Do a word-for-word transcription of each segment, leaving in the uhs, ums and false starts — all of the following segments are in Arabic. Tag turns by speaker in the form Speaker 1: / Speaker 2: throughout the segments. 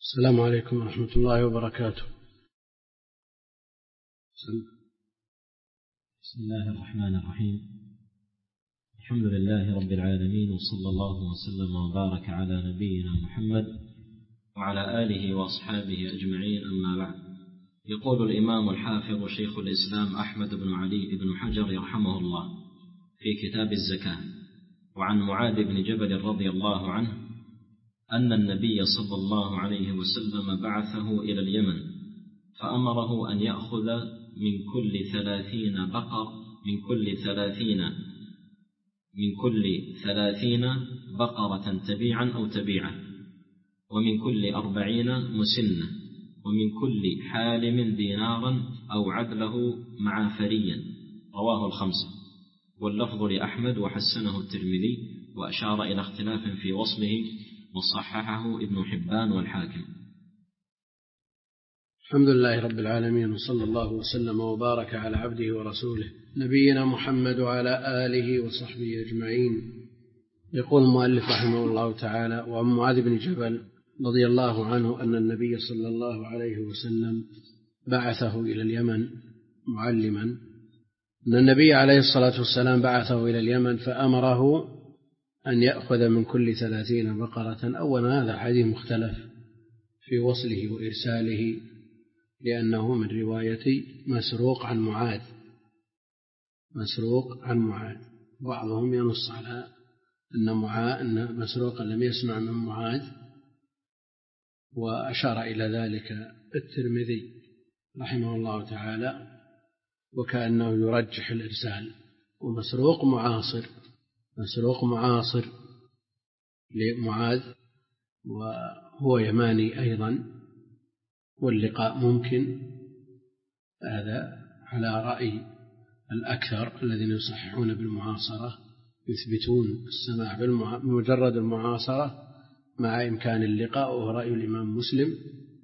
Speaker 1: السلام عليكم ورحمة الله وبركاته.
Speaker 2: بسم الله الرحمن الرحيم. الحمد لله رب العالمين، وصلى الله وسلم وبارك على نبينا محمد وعلى آله وأصحابه أجمعين، أما بعد. يقول الإمام الحافظ شيخ الإسلام أحمد بن علي بن حجر يرحمه الله في كتاب الزكاة: وعن معاذ بن جبل رضي الله عنه أن النبي صلى الله عليه وسلم بعثه إلى اليمن فأمره أن يأخذ من كل ثلاثين بقر من كل ثلاثين من كل ثلاثين بقرة تبيعا أو تبيعة، ومن كل أربعين مسنة، ومن كل حالم دينارا أو عدله مع فريا. رواه الخمسة، واللفظ لأحمد وحسنه الترمذي، وأشار إلى اختلاف في وصله وصححه ابن حبان والحاكم.
Speaker 1: الحمد لله رب العالمين، وصلى الله وسلم وبارك على عبده ورسوله نبينا محمد وعلى آله وصحبه أجمعين. يقول المؤلف رحمه الله تعالى: وعن معاذ بن جبل رضي الله عنه أن النبي صلى الله عليه وسلم بعثه إلى اليمن معلما أن النبي عليه الصلاة والسلام بعثه إلى اليمن فأمره أن يأخذ من كل ثلاثين بقرة. أولا هذا حديث مختلف في وصله وإرساله، لأنه من رواية مسروق عن معاذ مسروق عن معاذ بعضهم ينص على أن معاذ أن مسروقا لم يسمع من معاذ، وأشار إلى ذلك الترمذي رحمه الله تعالى، وكأنه يرجح الإرسال. ومسروق معاصر مسروق معاصر لمعاذ، وهو يماني أيضا، واللقاء ممكن. هذا على رأي الأكثر الذين يصححون بالمعاصرة، يثبتون السماع بمجرد المعاصرة مع إمكان اللقاء، وهو رأي الإمام مسلم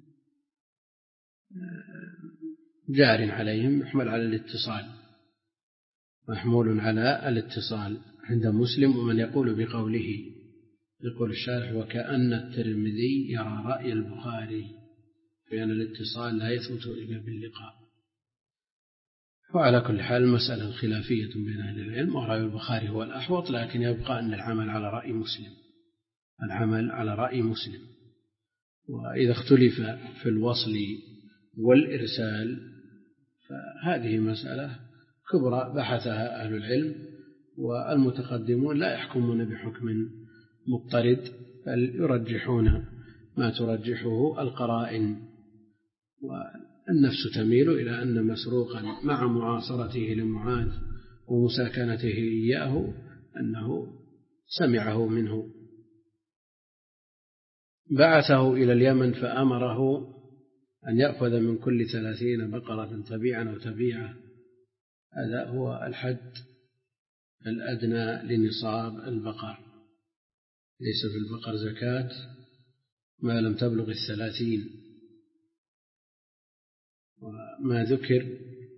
Speaker 1: جار عليهم، يحمل على الاتصال محمول على الاتصال عند مسلم. ومن يقول بقوله يقول الشارح: وكأن الترمذي يرى رأي البخاري، لأن الاتصال لا يثبت إلا باللقاء. وعلى كل حال المسألة خلافية بين أهل العلم، ورأي البخاري هو الأحوط، لكن يبقى أن العمل على رأي مسلم العمل على رأي مسلم. وإذا اختلف في الوصل والإرسال فهذه مسألة كبرى بحثها أهل العلم، والمتقدمون لا يحكمون بحكم مضطرد، بل يرجحون ما ترجحه القرائن. والنفس تميل إلى أن مسروقا مع معاصرته لمعاذ ومساكنته إياه أنه سمعه منه. بعثه إلى اليمن فأمره أن يأخذ من كل ثلاثين بقرة تبيعا أو تبيعة. هذا هو الحد الأدنى لنصاب البقر. ليس في البقر زكاة ما لم تبلغ الثلاثين. وما ذكر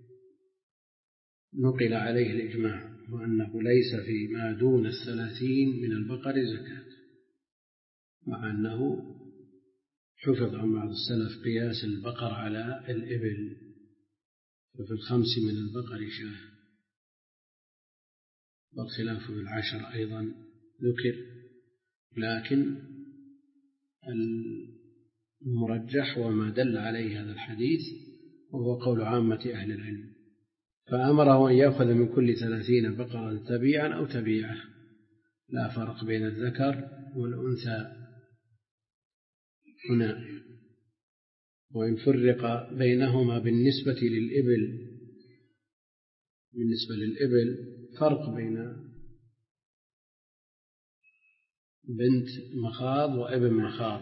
Speaker 1: نقل عليه الإجماع، وأنه ليس في ما دون الثلاثين من البقر زكاة، مع أنه حفظ عن بعض السلف قياس البقر على الإبل، ففي الخمس من البقر شاه، والخلاف في العشر أيضا ذكر. لكن المرجح وما دل عليه هذا الحديث وهو قول عامة أهل العلم. فأمره أن يأخذ من كل ثلاثين بقرة تبيعا أو تبيعة، لا فرق بين الذكر والأنثى هنا. وإن فرق بينهما بالنسبة للإبل بالنسبة للإبل فرق بين بنت مخاض وابن مخاض،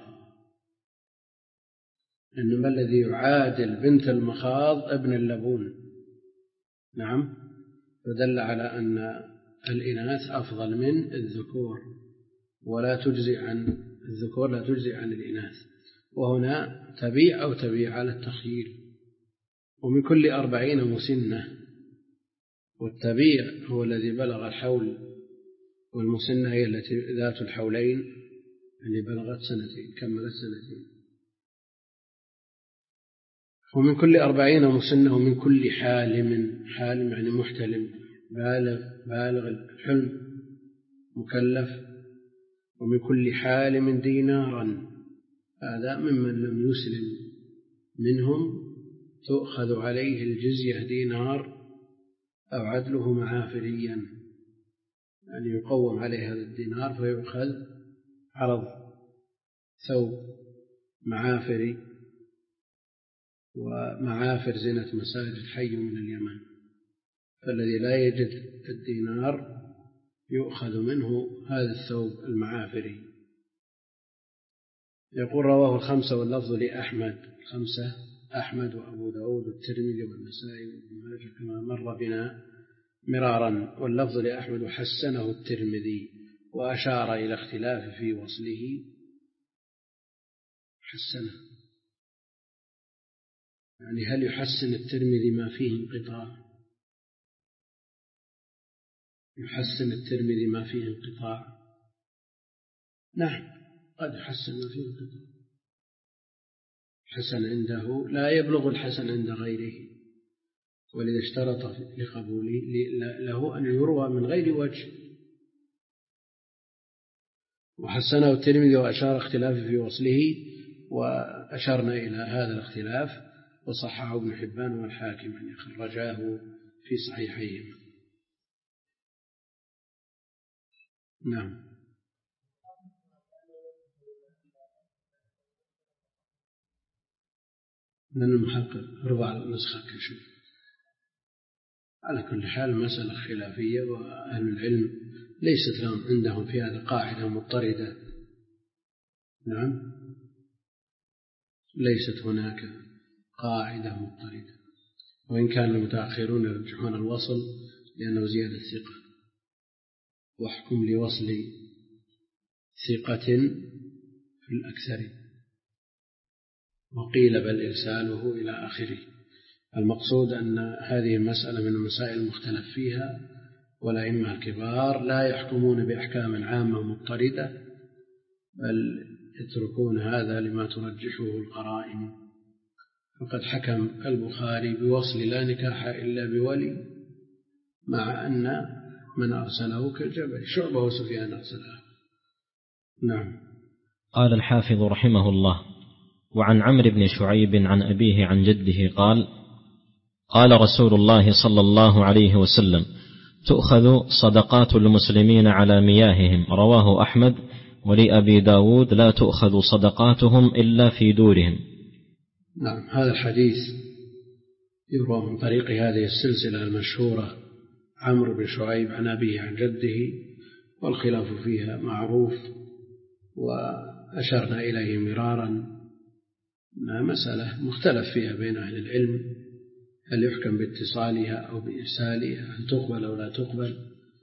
Speaker 1: إنما الذي يعادل بنت المخاض ابن اللبون. نعم، فدل على أن الإناث أفضل من الذكور، ولا تجزي عن الذكور لا تجزي عن الإناث. وهنا تبيع أو تبيع على التخيير. ومن كل أربعين مسنة، والتبيع هو الذي بلغ الحول، والمسنة هي التي ذات الحولين اللي بلغت سنتين كملت سنتين. ومن كل أربعين مسنة ومن كل حالم، حالم يعني محتلم بالغ بالغ الحلم مكلف، ومن كل حالم دينارا، هذا ممن لم يسلم منهم تؤخذ عليه الجزية دينار أو عدله معافريا، يعني يقوم عليه هذا الدينار فيؤخذ عرض ثوب معافري، ومعافر زينة مساجد حي من اليمن، فالذي لا يجد الدينار يؤخذ منه هذا الثوب المعافري. يقول رواه الخمسة واللفظ لأحمد، الخمسة أحمد وأبو داود والترمذي والنسائي وابن ماجه كما مر بنا مرارا، واللفظ لأحمد وحسنه الترمذي وأشار إلى اختلاف في وصله. حسنه يعني هل يحسن الترمذي ما فيه انقطاع؟ يحسن الترمذي ما فيه انقطاع؟ نعم قد يحسن ما فيه انقطاع، حسن عنده لا يبلغ الحسن عند غيره، ولذا اشترط لقبوله له أن يروى من غير وجه. وحسنه الترمذي وأشار اختلافه في وصله، وأشرنا إلى هذا الاختلاف، وصححه ابن حبان والحاكم أن خرجاه في صحيحيهما. نعم. من المحقق ربع النسخة كشف. على كل حال مسألة خلافية، وأهل العلم ليست لهم عندهم في هذا قاعدة مضطردة. نعم ليست هناك قاعدة مضطردة، وإن كان المتأخرون يرجحون الوصل لأنه زيادة ثقة، واحكم لوصل ثقة في الأكثر، وقيل بل إرساله إلى آخره. المقصود أن هذه المسألة من المسائل المختلف فيها، والأئمة الكبار لا يحكمون بأحكام عامة مضطردة، بل يتركون هذا لما ترجحه القرائن. فقد حكم البخاري بوصل لا نكاح إلا بولي، مع أن من أرسله كالجبل، شعبة وسفيان أرسله. نعم.
Speaker 2: قال الحافظ رحمه الله: وعن عمرو بن شعيب عن أبيه عن جده قال: قال رسول الله صلى الله عليه وسلم: تؤخذ صدقات المسلمين على مياههم. رواه أحمد، ولأبي داود: لا تؤخذ صدقاتهم إلا في دورهم.
Speaker 1: نعم. هذا الحديث يروى من طريق هذه السلسلة المشهورة عمرو بن شعيب عن أبيه عن جده، والخلاف فيها معروف وأشرنا إليه مرارا، أنها مسألة مختلف فيها بين أهل العلم، هل يحكم باتصالها أو بإرسالها، هل تقبل أو لا تقبل.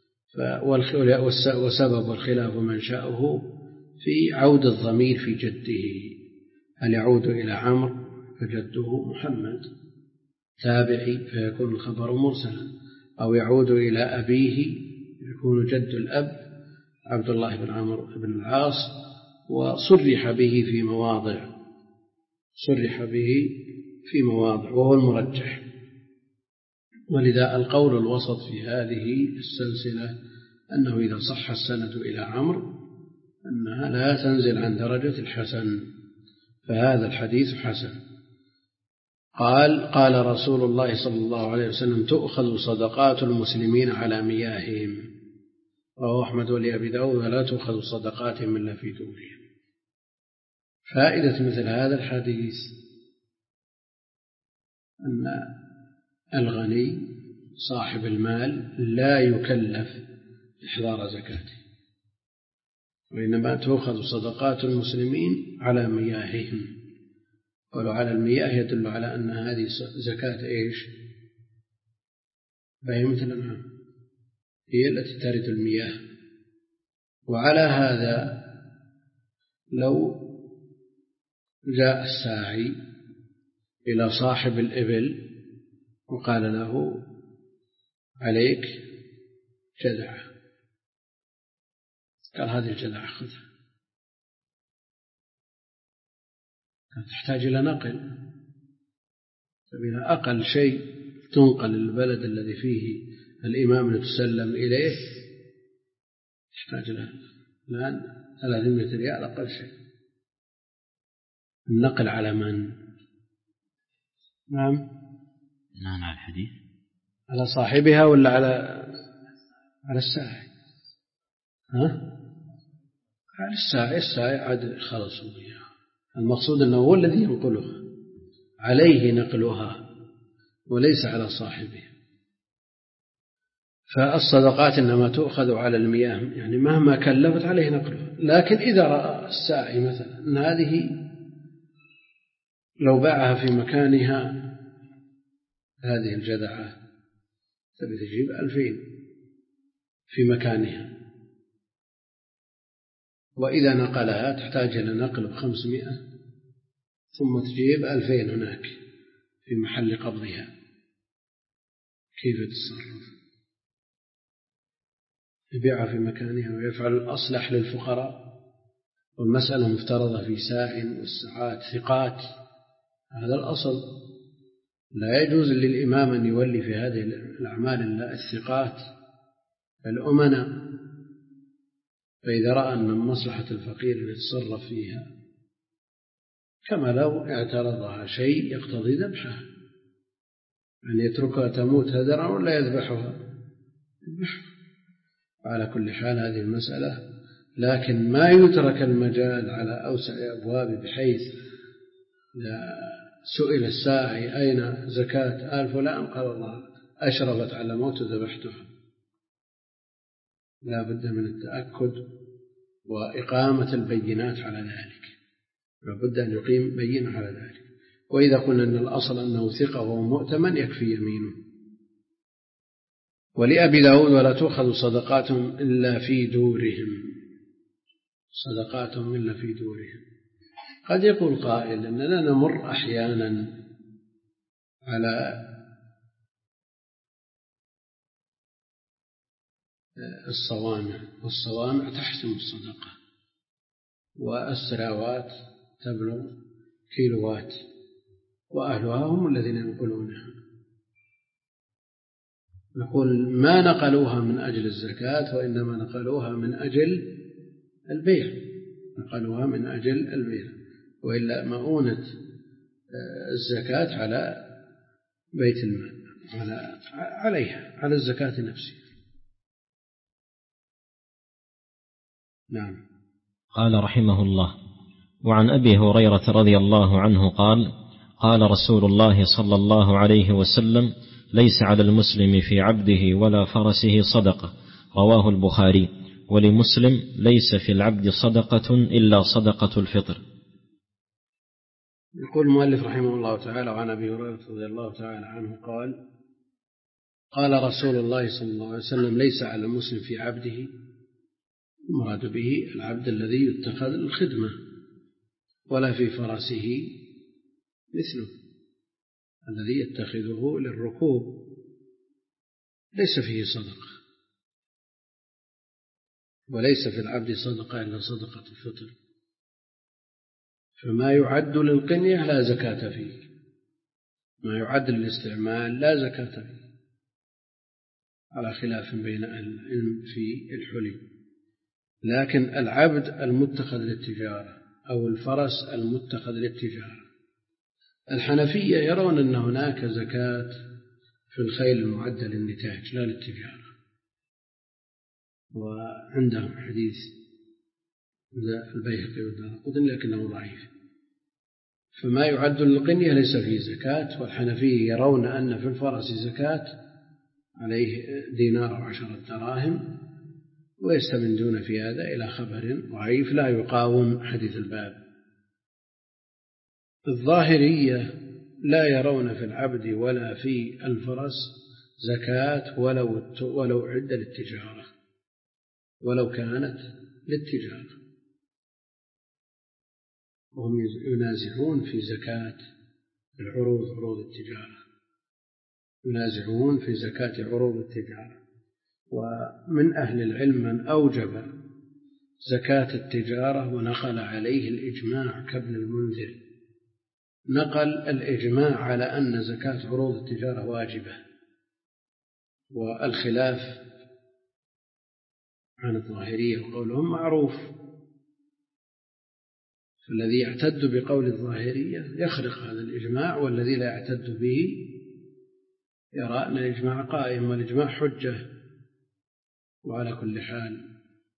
Speaker 1: وسبب الخلاف ومنشأه في عود الضمير في جده، هل يعود إلى عمرو فجده محمد تابعي فيكون الخبر مرسلا، أو يعود إلى أبيه يكون جد الأب عبد الله بن عمرو بن العاص، وصرح به في مواضع صرح به في مواضع وهو المرجح. ولذا القول الوسط في هذه السلسلة أنه إذا صح السند إلى عمرو أنها لا تنزل عن درجة الحسن، فهذا الحديث حسن. قال: قال رسول الله صلى الله عليه وسلم: تؤخذ صدقات المسلمين على مياههم. رواه أحمد ولأبي داود: ولا تؤخذ صدقاتهم إلا في دورهم. فائدة مثل هذا الحديث أن الغني صاحب المال لا يكلف إحضار زكاته، وإنما تؤخذ صدقات المسلمين على مياههم. ولو على المياه يدل على أن هذه زكاة إيش؟ بهيمة الأنعام هي التي ترد المياه. وعلى هذا لو جاء الساعي إلى صاحب الإبل وقال له: عليك جذعة، قال: هذه الجذعة خذها، تحتاج إلى نقل، فإذا أقل شيء تنقل البلد الذي فيه الإمام يتسلم إليه يحتاج له الآن ثلاثمائة ريال أقل شيء. النقل على من؟ نعم
Speaker 2: نعم على الحديث،
Speaker 1: على صاحبها ولا على على الساعي؟ ها؟ على الساعي. الساعي عاد خلصوا بها. المقصود أنه هو الذي ينقلها، عليه نقلها وليس على صاحبه. فالصدقات إنما تؤخذ على المياه، يعني مهما كلفت عليه نقلها. لكن إذا رأى الساعي مثلا أن هذه لو باعها في مكانها، هذه الجذعة تبي تجيب ألفين في مكانها، وإذا نقلها تحتاج إلى نقل بخمسمائة، ثم تجيب ألفين هناك في محل قبضها، كيف تتصرف؟ يبيعها في مكانها ويفعل الأصلح للفقراء، والمسألة مفترضة في ساع والساعات ثقات، هذا الأصل. لا يجوز للإمام أن يولي في هذه الأعمال الثقات الأمناء. فإذا رأى أن من مصلحة الفقير يتصرف فيها، كما لو اعترضها شيء يقتضي ذبحها، أن يتركها تموت هدرا ولا يذبحها، يذبحها. على كل حال هذه المسألة، لكن ما يترك المجال على أوسع أبواب، بحيث سئل الساعي أين زكاة آل فلان قال الله أشرفت على موت ذبحتها. لا بد من التأكد وإقامة البينات على ذلك، لا بد أن يقيم بينة على ذلك. وإذا قلنا أن الأصل أنه ثقة وهو مؤتمن يكفي يمينه. ولأبي داود ولا تؤخذ صدقاتهم إلا في دورهم، صدقاتهم إلا في دورهم. قد يقول قائل أننا نمر أحيانا على الصوامع، والصوامع تحسم الصدقة، والسراوات تبلغ كيلوات، وأهلها هم الذين ينقلونها. نقول ما نقلوها من أجل الزكاة، وإنما نقلوها من أجل البيع، نقلوها من أجل البيع، وإلا مؤونة الزكاة على بيت المال، على عليها على الزكاة نفسها. نعم.
Speaker 2: قال رحمه الله: وعن أبي هريرة رضي الله عنه قال: قال رسول الله صلى الله عليه وسلم: ليس على المسلم في عبده ولا فرسه صدقة. رواه البخاري. ولمسلم: ليس في العبد صدقة إلا صدقة الفطر.
Speaker 1: يقول المؤلف رحمه الله تعالى: وعن أبي هريرة رضي الله تعالى عنه قال: قال رسول الله صلى الله عليه وسلم: ليس على المسلم في عبده، المراد به العبد الذي يتخذ الخدمة، ولا في فرسه مثله الذي يتخذه للركوب، ليس فيه صدقة. وليس في العبد صدقة إلا صدقة الفطر. فما يعد للقنية لا زكاة فيه، ما يعد للاستعمال لا زكاة فيه، على خلاف بين أهل العلم في الحلي. لكن العبد المتخذ للتجارة أو الفرس المتخذ للتجارة، الحنفية يرون أن هناك زكاة في الخيل المعدة للنتاج لا للتجارة، وعندهم حديث البيهقي والدارقطني لكنه ضعيف. فما يعد للقنية ليس فيه زكاة، والحنفية يرون أن في الفرس زكاة، عليه دينار وعشرة دراهم، ويستمدون في هذا إلى خبر ضعيف لا يقاوم حديث الباب. الظاهرية لا يرون في العبد ولا في الفرس زكاة ولو ولو عد للتجارة، ولو كانت للتجارة، وهم ينازعون في زكاة العروض، عروض التجارة، ينازعون في زكاة عروض التجارة. ومن أهل العلم من أوجب زكاة التجارة ونقل عليه الإجماع كابن المنذر، نقل الإجماع على أن زكاة عروض التجارة واجبة، والخلاف عن الظاهرية وقولهم معروف، فالذي يعتد بقول الظاهرية يخرق هذا الإجماع، والذي لا يعتد به يرى أن الإجماع قائم، والإجماع حجة. وعلى كل حال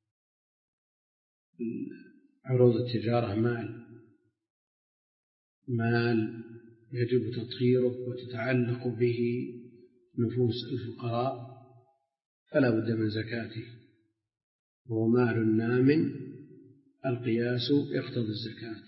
Speaker 1: عروض التجارة مال مال يجب تطهيره وتتعلق به نفوس الفقراء، فلا بد من زكاته، وهو مال نام القياس يقتضي الزكاة.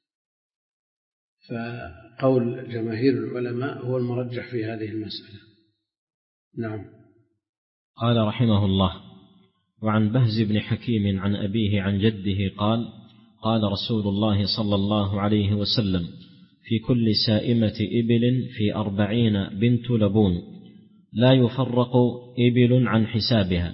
Speaker 1: فقول جماهير العلماء هو المرجح في هذه المسألة. نعم.
Speaker 2: قال رحمه الله: وعن بهز بن حكيم عن أبيه عن جده قال: قال رسول الله صلى الله عليه وسلم: في كل سائمة إبل في أربعين بنت لبون لا يفرق إبل عن حسابها،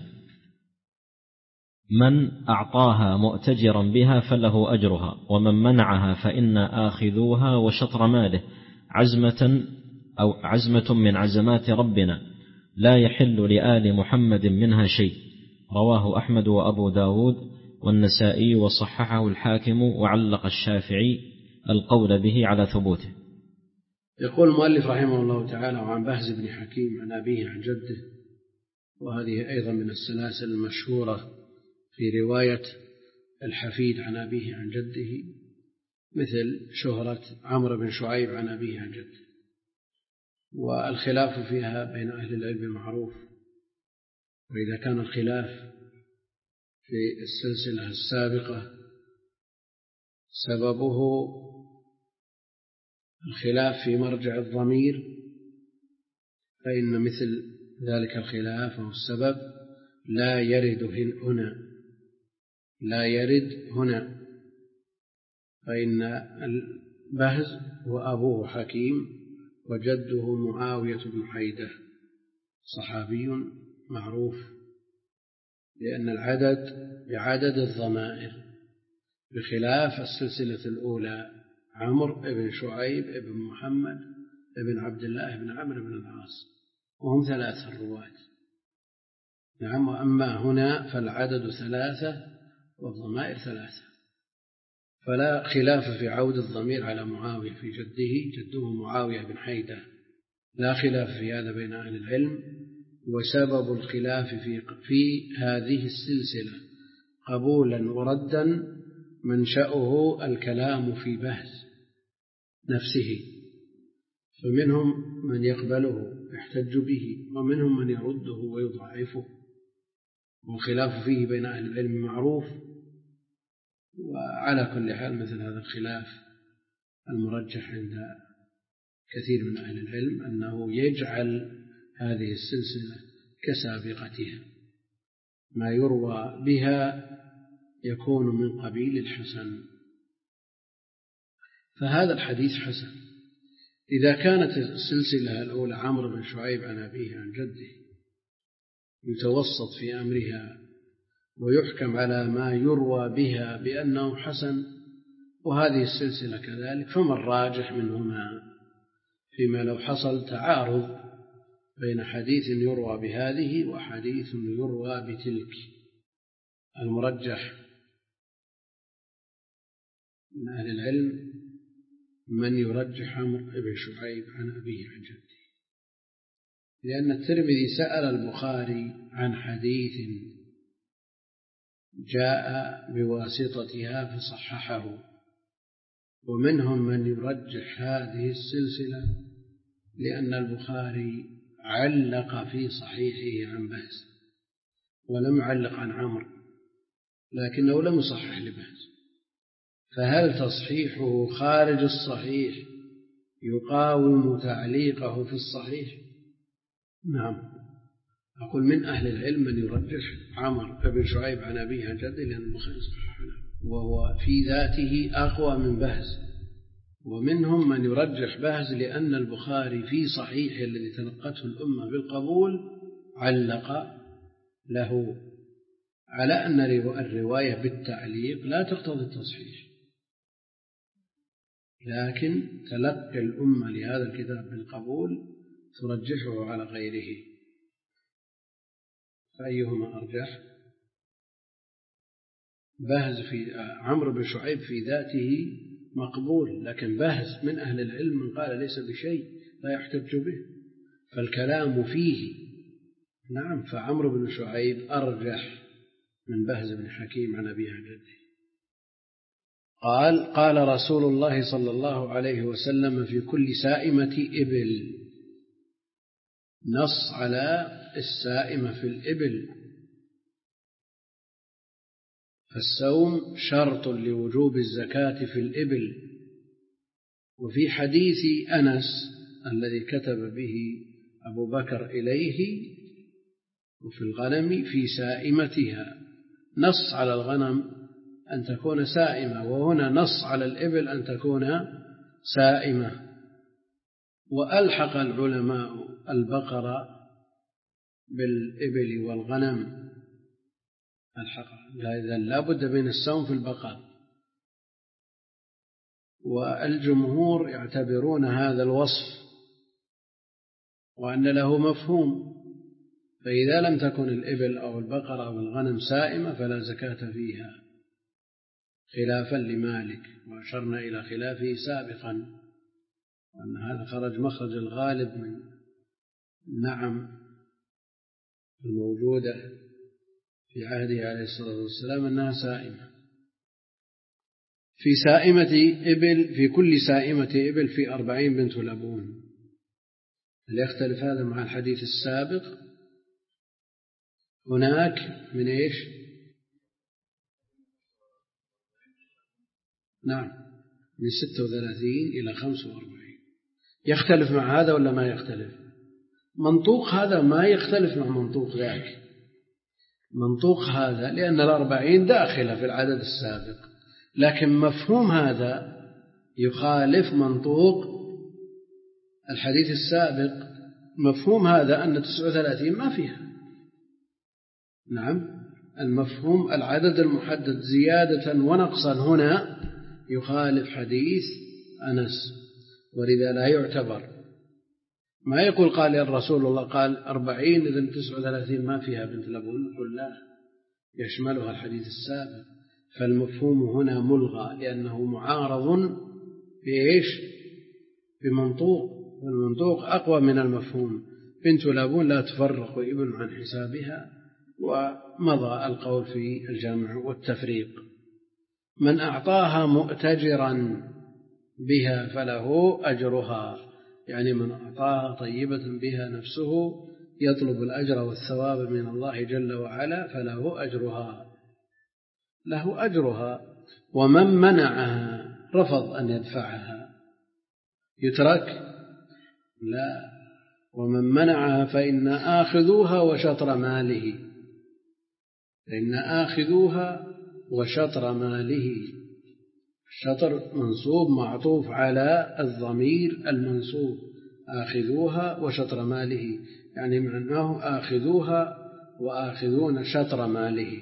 Speaker 2: من أعطاها مؤتجرا بها فله أجرها، ومن منعها فإنا آخذوها وشطر ماله، عزمة أو عزمة من عزمات ربنا، لا يحل لآل محمد منها شيء. رواه أحمد وأبو داود والنسائي وصححه الحاكم، وعلق الشافعي القول به على ثبوته.
Speaker 1: يقول المؤلف رحمه الله تعالى: وعن بهز بن حكيم عن أبيه عن جده، وهذه أيضا من السلاسل المشهورة في رواية الحفيد عن أبيه عن جده، مثل شهرة عمرو بن شعيب عن أبيه عن جده، والخلاف فيها بين أهل العلم معروف. وإذا كان الخلاف في السلسلة السابقة سببه الخلاف في مرجع الضمير، فإن مثل ذلك الخلاف أو السبب لا يرد هنا لا يرد هنا فإن البهز وأبوه حكيم وجده معاوية بن حيدة صحابي معروف، لأن العدد بعدد الضمائر، بخلاف السلسلة الأولى عمرو بن شعيب بن محمد بن عبد الله بن عمرو بن العاص، وهم ثلاثة الرواة. نعم. وأما هنا فالعدد ثلاثة والضمائر ثلاثة، فلا خلاف في عود الضمير على معاوية في جده، جده معاوية بن حيدة، لا خلاف في هذا بين أهل العلم. وسبب الخلاف في, في هذه السلسلة قبولا وردا منشأه الكلام في بهز نفسه، فمنهم من يقبله يحتج به، ومنهم من يرده ويضعفه، والخلاف فيه بين أهل العلم معروف. وعلى كل حال مثل هذا الخلاف المرجح عند كثير من أهل العلم أنه يجعل هذه السلسلة كسابقتها، ما يروى بها يكون من قبيل الحسن، فهذا الحديث حسن. إذا كانت السلسلة الأولى عمرو بن شعيب عن أبيه عن جده يتوسط في أمرها ويحكم على ما يروى بها بأنه حسن، وهذه السلسلة كذلك، فما الراجح منهما فيما لو حصل تعارض بين حديث يروى بهذه وحديث يروى بتلك؟ المرجح من أهل العلم من يرجح عمرو بن شعيب عن أبيه عن جده، لأن الترمذي سأل البخاري عن حديث جاء بواسطتها فصححه، ومنهم من يرجح هذه السلسلة لأن البخاري علق في صحيحه عن بهز ولم يعلق عن عمرو، لكنه لم يصحح لبهز، فهل تصحيحه خارج الصحيح يقاوم تعليقه في الصحيح؟ نعم. أقول من أهل العلم من يرجح عمرو بن شعيب عن أبيه عن جده لأن البخاري صححه له، وهو في ذاته أقوى من بهز. ومنهم من يرجح بهز لأن البخاري في صحيحه الذي تلقته الأمة بالقبول علق له، على أن الرواية بالتعليق لا تقتضي التصحيح لكن تلقي الأمة لهذا الكتاب بالقبول ترجحه على غيره، فأيهما أرجح؟ بهز في عمرو بن شعيب في ذاته مقبول، لكن بهز من أهل العلم من قال ليس بشيء لا يحتج به، فالكلام فيه. نعم، فعمرو بن شعيب أرجح من بهز بن حكيم عن أبيه عن جده. قال قال رسول الله صلى الله عليه وسلم في كل سائمة إبل، نص على السائمة في الإبل، فالصوم شرط لوجوب الزكاة في الإبل. وفي حديث أنس الذي كتب به أبو بكر إليه وفي الغنم في سائمتها، نص على الغنم أن تكون سائمة، وهنا نص على الإبل أن تكون سائمة. وألحق العلماء البقرة بالإبل والغنم، الحق إذن لا بد من الصوم في البقر. والجمهور يعتبرون هذا الوصف وأن له مفهوم، فإذا لم تكن الإبل أو البقرة أو الغنم سائمة فلا زكاة فيها، خلافا لمالك، وأشرنا إلى خلافه سابقا، وأن هذا خرج مخرج الغالب من النعم الموجودة في عهده عليه الصلاة والسلام أنها سائمة. في سائمة إبل، في كل سائمة إبل في أربعين بنت لبون. هل يختلف هذا مع الحديث السابق؟ هناك من إيش؟ نعم، من ستة وثلاثين إلى خمسة وأربعين. يختلف مع هذا ولا ما يختلف؟ منطوق هذا ما يختلف مع منطوق ذاك، منطوق هذا لأن الأربعين داخلة في العدد السابق، لكن مفهوم هذا يخالف منطوق الحديث السابق. مفهوم هذا أن تسعة وثلاثين ما فيها. نعم، المفهوم العدد المحدد زيادة ونقصا هنا يخالف حديث أنس، ولذا لا يعتبر. ما يقول قال يا رسول الله قال أربعين إذن تسعة وثلاثين ما فيها بنت لبون، نقول لا، يشملها الحديث السابق. فالمفهوم هنا ملغى لأنه معارض بإيش؟ بمنطوق، والمنطوق أقوى من المفهوم. بنت لبون لا تفرق ابن عن حسابها، ومضى القول في الجمع والتفريق. من أعطاها مؤتجرا بها فله أجرها، يعني من أعطاها طيبة بها نفسه يطلب الأجر والثواب من الله جل وعلا فله أجرها، له أجرها. ومن منعها رفض أن يدفعها يترك؟ لا، ومن منعها فإن آخذوها وشطر ماله، فإن آخذوها وشطر ماله. الشطر منصوب معطوف على الضمير المنصوب، آخذوها وشطر ماله، يعني معناه آخذوها وآخذون شطر ماله،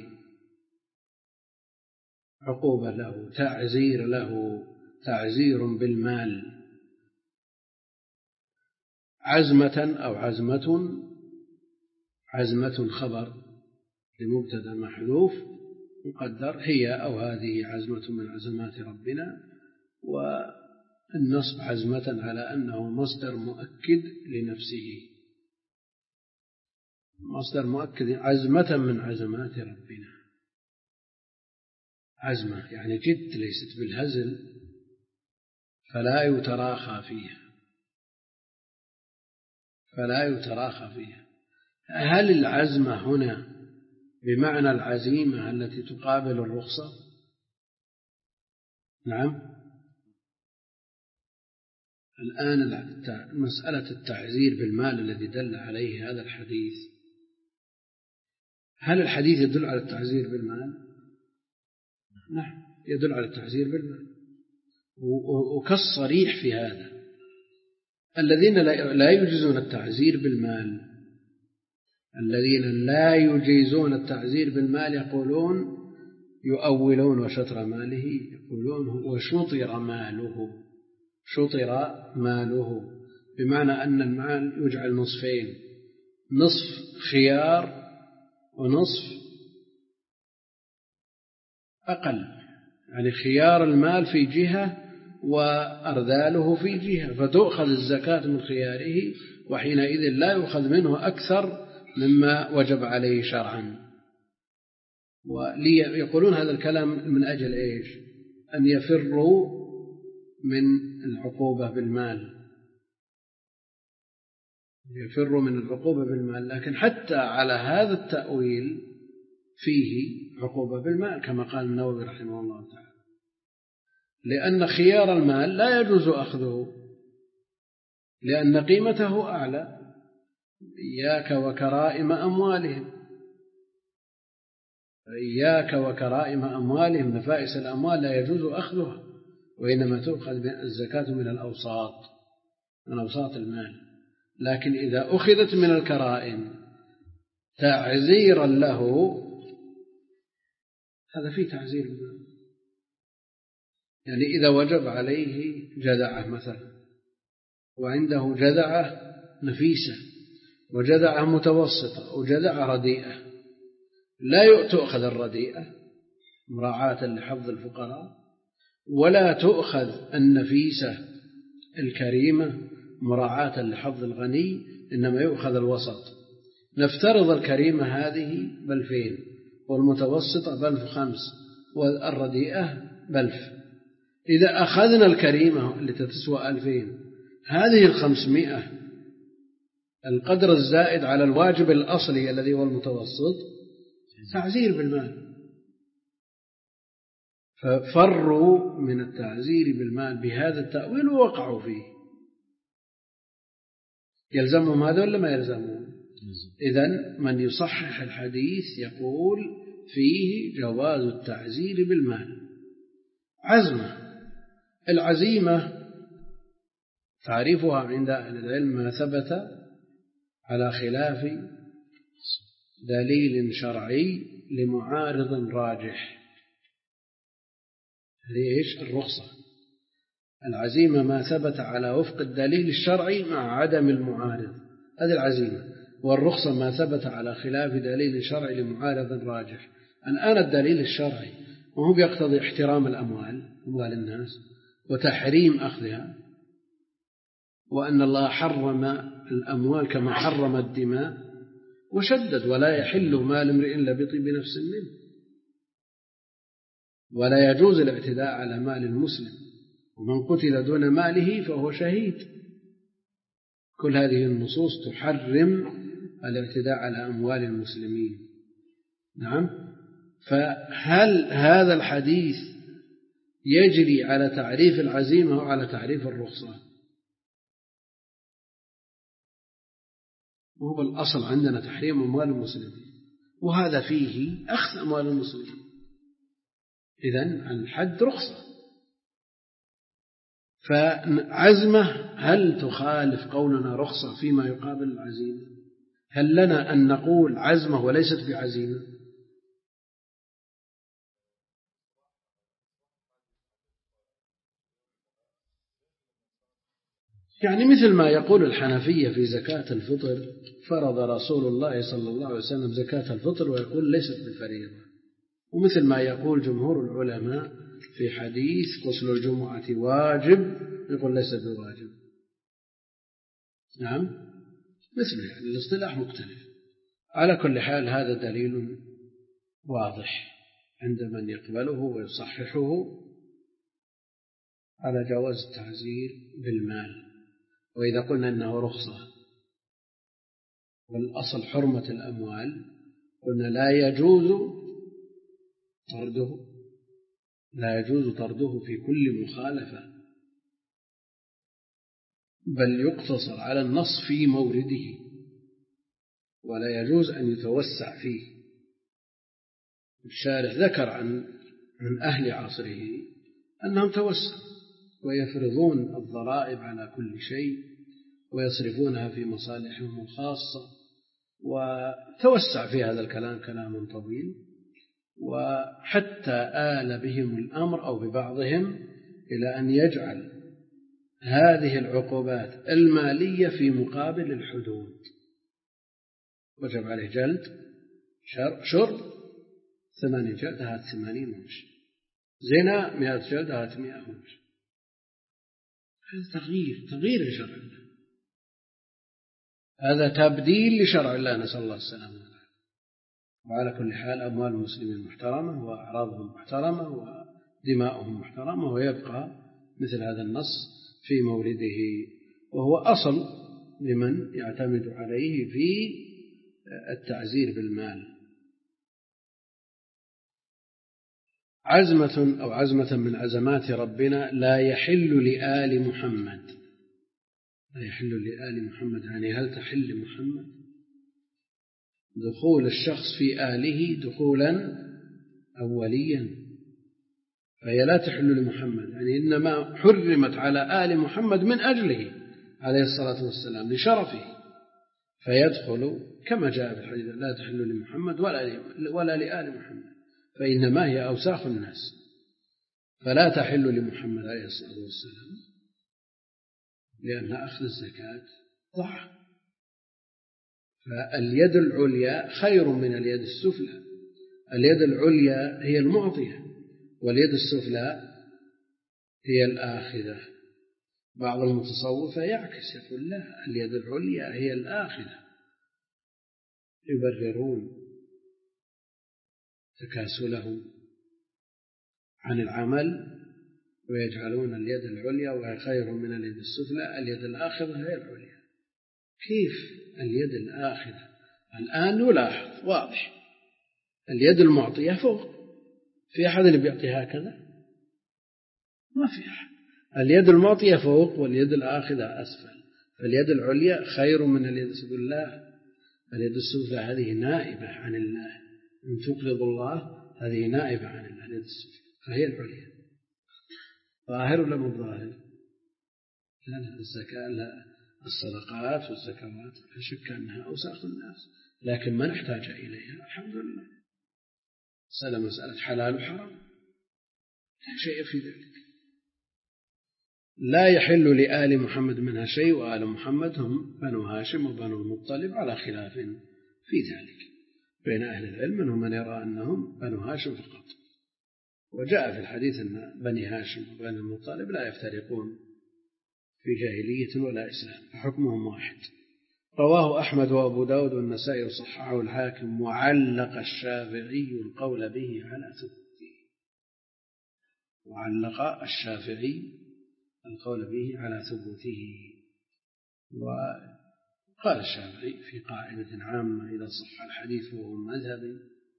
Speaker 1: عقوبة له، تعزير له، تعزير بالمال. عزمة أو عزمة، عزمة خبر لمبتدأ محذوف مقدر، هي أو هذه عزمة من عزمات ربنا، والنصب عزمة على أنه مصدر مؤكد لنفسه، مصدر مؤكد، عزمة من عزمات ربنا. عزمة يعني جد، ليست بالهزل، فلا يتراخى فيها، فلا يتراخى فيها. هل العزمة هنا بمعنى العزيمة التي تقابل الرخصة؟ نعم. الآن مسألة التعزير بالمال الذي دل عليه هذا الحديث، هل الحديث يدل على التعزير بالمال؟ نعم، يدل على التعزير بالمال، وكالصريح في هذا. الذين لا يجيزون التعزير بالمال، الذين لا يجيزون التعزير بالمال يقولون، يؤولون وشطر ماله، يقولون وشطر ماله، شطر ماله، بمعنى أن المال يجعل نصفين، نصف خيار ونصف أقل، يعني خيار المال في جهة وأرذاله في جهة، فتؤخذ الزكاة من خياره، وحينئذ لا يؤخذ منه أكثر مما وجب عليه شرعا. ويقولون هذا الكلام من أجل إيش؟ أن يفروا من العقوبة بالمال، يفروا من العقوبة بالمال. لكن حتى على هذا التأويل فيه عقوبة بالمال كما قال النووي رحمه الله تعالى، لأن خيار المال لا يجوز أخذه لأن قيمته أعلى. إياك وكرائم أموالهم، إياك وكرائم أموالهم، نفائس الأموال لا يجوز أخذها، وإنما تؤخذ الزكاة من الأوساط، من أوساط المال. لكن إذا أخذت من الكرائم تعزيرا له، هذا فيه تعزير المال. يعني إذا وجب عليه جذعة مثلا، وعنده جذعة نفيسة وجذعة متوسطة وجذعة رديئة، لا تؤخذ الرديئة مراعاة لحظ الفقراء، ولا تؤخذ النفيسة الكريمة مراعاة لحظ الغني، إنما يؤخذ الوسط. نفترض الكريمة هذه بلفين، والمتوسطة بلف خمس، والرديئة بلف. إذا أخذنا الكريمة التي تسوى ألفين، هذه الخمسمائة القدر الزائد على الواجب الأصلي الذي هو المتوسط تعزير بالمال. ففروا من التعزير بالمال بهذا التأويل ووقعوا فيه. يلزمهم هذا ولا ما يلزمهم؟ إذن من يصحح الحديث يقول فيه جواز التعزير بالمال. عزمة، العزيمة تعريفها عند أهل العلم ما ثبت على خلاف دليل شرعي لمعارض راجح. ليش؟ الرخصة. العزيمة ما ثبت على وفق الدليل الشرعي مع عدم المعارض، هذه العزيمة. والرخصة ما ثبت على خلاف دليل شرعي لمعارض راجح. الآن الدليل الشرعي وهو بيقتضي احترام الأموال، أموال الناس، وتحريم أخذها، وأن الله حرم الأموال كما حرم الدماء، وشدد ولا يحل مال امرئ إلا بطيب نفس منه، ولا يجوز الاعتداء على مال المسلم، ومن قتل دون ماله فهو شهيد. كل هذه النصوص تحرم الاعتداء على أموال المسلمين. نعم. فهل هذا الحديث يجري على تعريف العزيمة وعلى تعريف الرخصة؟ وهو الأصل عندنا تحريم أموال المسلمين، وهذا فيه أخذ أموال المسلمين. إذن الحد رخصة. فعزمة هل تخالف قولنا رخصة فيما يقابل العزيمة؟ هل لنا أن نقول عزمة وليست بعزيمة؟ يعني مثل ما يقول الحنفية في زكاة الفطر، فرض رسول الله صلى الله عليه وسلم زكاة الفطر ويقول ليست بالفريضة، ومثل ما يقول جمهور العلماء في حديث غسل الجمعة واجب يقول ليس بواجب. نعم، مثل يعني الاصطلاح مختلف. على كل حال هذا دليل واضح عند من يقبله ويصححه على جواز التعزير بالمال. وإذا قلنا أنه رخصة والأصل حرمة الأموال، قلنا لا يجوز طرده، لا يجوز طرده في كل مخالفة، بل يقتصر على النص في مورده، ولا يجوز أن يتوسع فيه. الشارع ذكر عن عن أهل عصره أنهم توسعوا ويفرضون الضرائب على كل شيء ويصرفونها في مصالحهم الخاصة، وتوسع في هذا الكلام كلام طويل، وحتى آل بهم الأمر أو ببعضهم إلى أن يجعل هذه العقوبات المالية في مقابل الحدود، وجب عليه جلد شرب ثمانين جلدة هات ثمانين ومشي، زنا مئة جلدة هات مئة ومشي. هذا تغيير تغيير لشرع الله، هذا تبديل لشرع الله، نسأل الله السلامة. وعلى كل حال أموال المسلمين محترمة وأعراضهم محترمة ودماؤهم محترمة، ويبقى مثل هذا النص في مورده، وهو أصل لمن يعتمد عليه في التعزير بالمال. عزمة أو عزمة من عزمات ربنا لا يحل لآل محمد، لا يحل لآل محمد، يعني هل تحل محمد؟ دخول الشخص في آله دخولا أوليا، فهي لا تحل لمحمد، يعني إنما حرمت على آل محمد من أجله عليه الصلاة والسلام لشرفه، فيدخل كما جاء في الحديث لا تحل لمحمد ولا ولا لآل محمد، فإنما هي أوساخ الناس، فلا تحل لمحمد عليه الصلاة والسلام، لأن أخذ الزكاة ضعف. فاليد العليا خير من اليد السفلى، اليد العليا هي المعطية واليد السفلى هي الآخذة. بعض المتصوفة يعكس يقول لا، اليد العليا هي الآخذة، يبررون تكاسلهم عن العمل ويجعلون اليد العليا وهي خير من اليد السفلى، اليد الآخذة هي العليا. كيف اليد الآخذة؟ الآن نلاحظ واضح اليد المعطية فوق، في أحد اللي بيعطي هكذا؟ ما في أحد. اليد المعطية فوق واليد الآخذة أسفل، فاليد العليا خير من اليد السفلى. الله اليد السفلى هذه نائبة عن الله، إن تقرض الله هذه نائبة عن الله اليد السفلى، فهي العليا. ظاهر ولا مو ظاهر؟ لا لا، الزكاة لا، الصدقات والزكوات لا شك أنها أوساخ الناس، لكن ما نحتاج إليها الحمد لله. مسألة مسألة حلال وحرام لا شيء في ذلك. لا يحل لآل محمد منها شيء، وآل محمد هم بنو هاشم وبنو المطلب على خلاف في ذلك بين أهل العلم، منهم من يرى أنهم بنو هاشم فقط، وجاء في الحديث أن بني هاشم وبني المطلب لا يفترقون في جاهلية ولا إسلام، فحكمهم واحد. رواه أحمد وأبو داود والنسائي وصححه الحاكم، وعلق الشافعي القول به على ثبوته، وعلق الشافعي القول به على ثبوته. وقال الشافعي في قاعدة عامة إذا صح الحديث وهو مذهبي،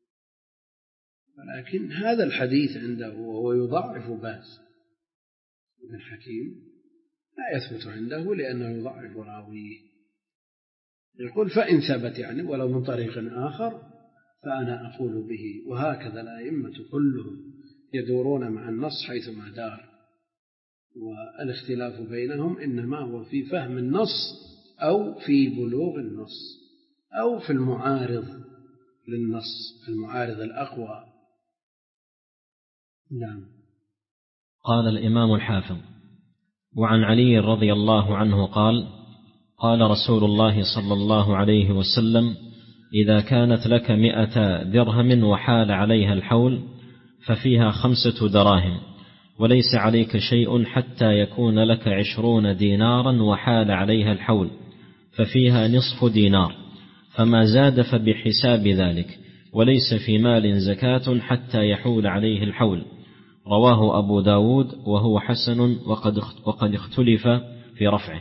Speaker 1: ولكن هذا الحديث عنده وهو يضعف باز ابن حكيم لا يثبت عنده لأنه يضعف راويه. يقول فإن ثبت يعني ولو من طريق آخر فأنا أقول به. وهكذا الأئمة كلهم يدورون مع النص حيثما دار، والاختلاف بينهم إنما هو في فهم النص أو في بلوغ النص أو في المعارض للنص، المعارض الأقوى. نعم.
Speaker 2: قال الإمام الحافظ: وعن علي رضي الله عنه قال: قال رسول الله صلى الله عليه وسلم: إذا كانت لك مئة درهم وحال عليها الحول ففيها خمسة دراهم، وليس عليك شيء حتى يكون لك عشرون دينارا وحال عليها الحول ففيها نصف دينار، فما زاد فبحساب ذلك، وليس في مال زكاة حتى يحول عليه الحول. رواه أبو داود وهو حسن وقد وقد اختلف في رفعه.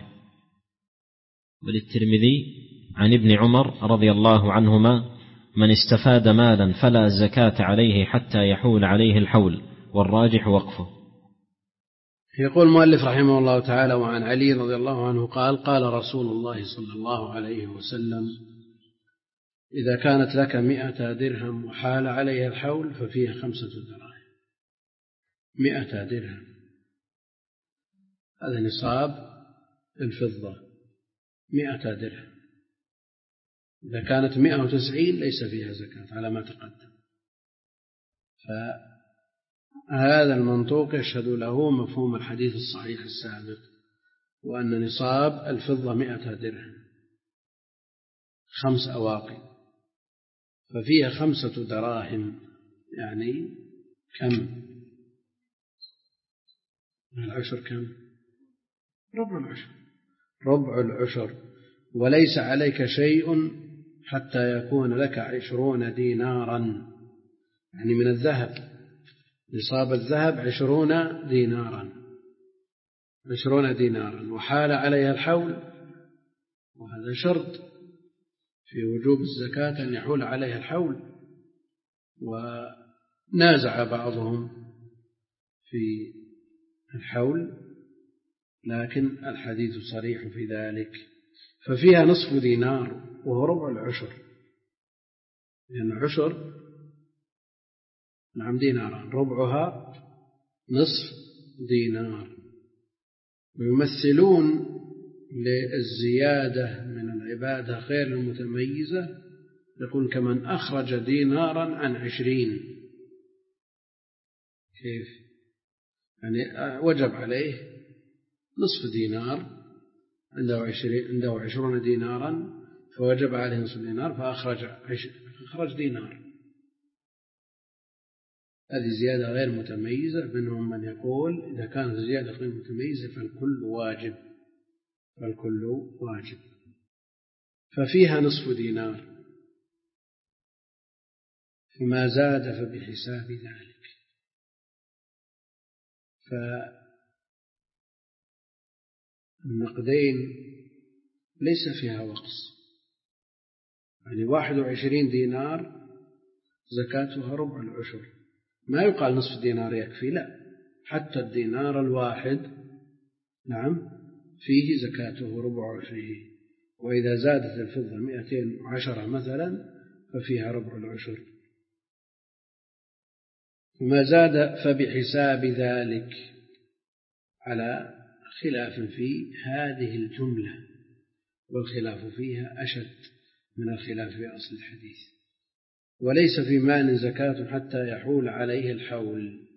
Speaker 2: وللترمذي عن ابن عمر رضي الله عنهما: من استفاد مالا فلا زكاة عليه حتى يحول عليه الحول، والراجح وقفه.
Speaker 1: يقول المؤلف رحمه الله تعالى: وعن علي رضي الله عنه قال: قال رسول الله صلى الله عليه وسلم: إذا كانت لك مئة درهم وحال عليها الحول ففيها خمسة دراهم. مئة درهم هذا نصاب الفضة، مئة درهم. إذا كانت مئة وتسعين ليس فيها زكاة على ما تقدم. فهذا المنطوق يشهد له مفهوم الحديث الصحيح السابق: وأن نصاب الفضة مئة درهم خمس أواقي، ففيها خمسة دراهم، يعني كم؟ العشر كم؟ ربع العشر، ربع العشر. وليس عليك شيء حتى يكون لك عشرون دينارا، يعني من الذهب، نصاب الذهب عشرون دينارا، عشرون دينارا، وحال عليها الحول، وهذا شرط في وجوب الزكاة أن يحول عليها الحول. ونازع بعضهم في الحول، لكن الحديث صريح في ذلك. ففيها نصف دينار وهو ربع العشر، لأن يعني عشر نعم دينارا، ربعها نصف دينار. ويمثلون للزيادة من العبادة غير المتميزة، يقول كمن أخرج دينارا عن عشرين. كيف؟ يعني وجب عليه نصف دينار، عنده عشرين، عنده عشرون دينارا، فوجب عليه نصف دينار، فأخرج عش... أخرج دينار. هذه زيادة غير متميزة. منهم من يقول إذا كانت زيادة غير متميزة فالكل واجب، فالكل واجب. ففيها نصف دينار، فما زاد فبحساب ذلك. فالنقدين ليس فيها وقص، يعني واحد وعشرين دينار زكاتها ربع العشر، ما يقال نصف دينار يكفي، لا، حتى الدينار الواحد نعم فيه زكاته ربع عشره. وإذا زادت الفضة مئتين وعشرة مثلا ففيها ربع العشر. وما زاد فبحساب ذلك، على خلاف في هذه الجملة، والخلاف فيها أشد من الخلاف في أصل الحديث. وليس في مال زكاة حتى يحول عليه الحول.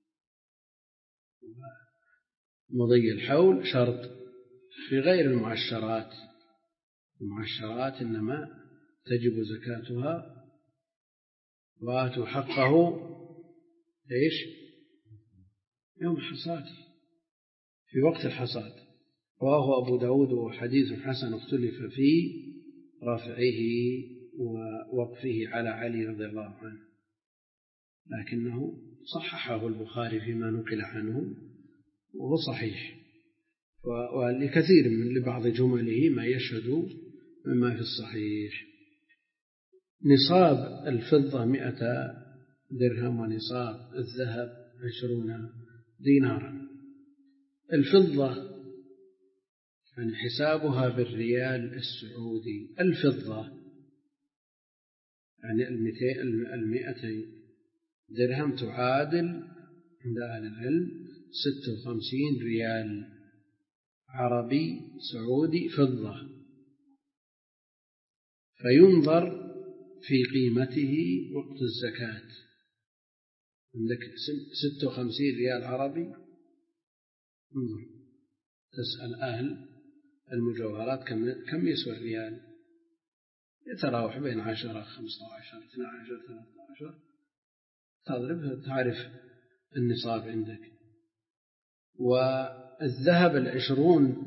Speaker 1: مضي الحول شرط في غير المعشرات، المعشرات إنما تجب زكاتها. وآتوا حقه إيش؟ يوم حصاده، في وقت الحصاد. رواه أبو داود وحديث حسن اختلف في رفعه ووقفه على علي رضي الله عنه، لكنه صححه البخاري فيما نقل عنه وهو صحيح، ولكثير من لبعض جمله ما يشهد مما في الصحيح. نصاب الفضة مئة درهم، ونصاب الذهب عشرون دينارا. الفضة يعني حسابها بالريال السعودي. الفضة يعني المئتين درهم تعادل عند أهل العلم ستة وخمسين ريال عربي سعودي فضة. فينظر في قيمته وقت الزكاة. عندك ستة وخمسين ريال عربي، انظر تسأل أهل المجوهرات كم يسوى الريال، يتراوح بين عشرة خمسة عشر اثنى عشر ثلاثة عشر، تضرب تعرف النصاب عندك. والذهب العشرون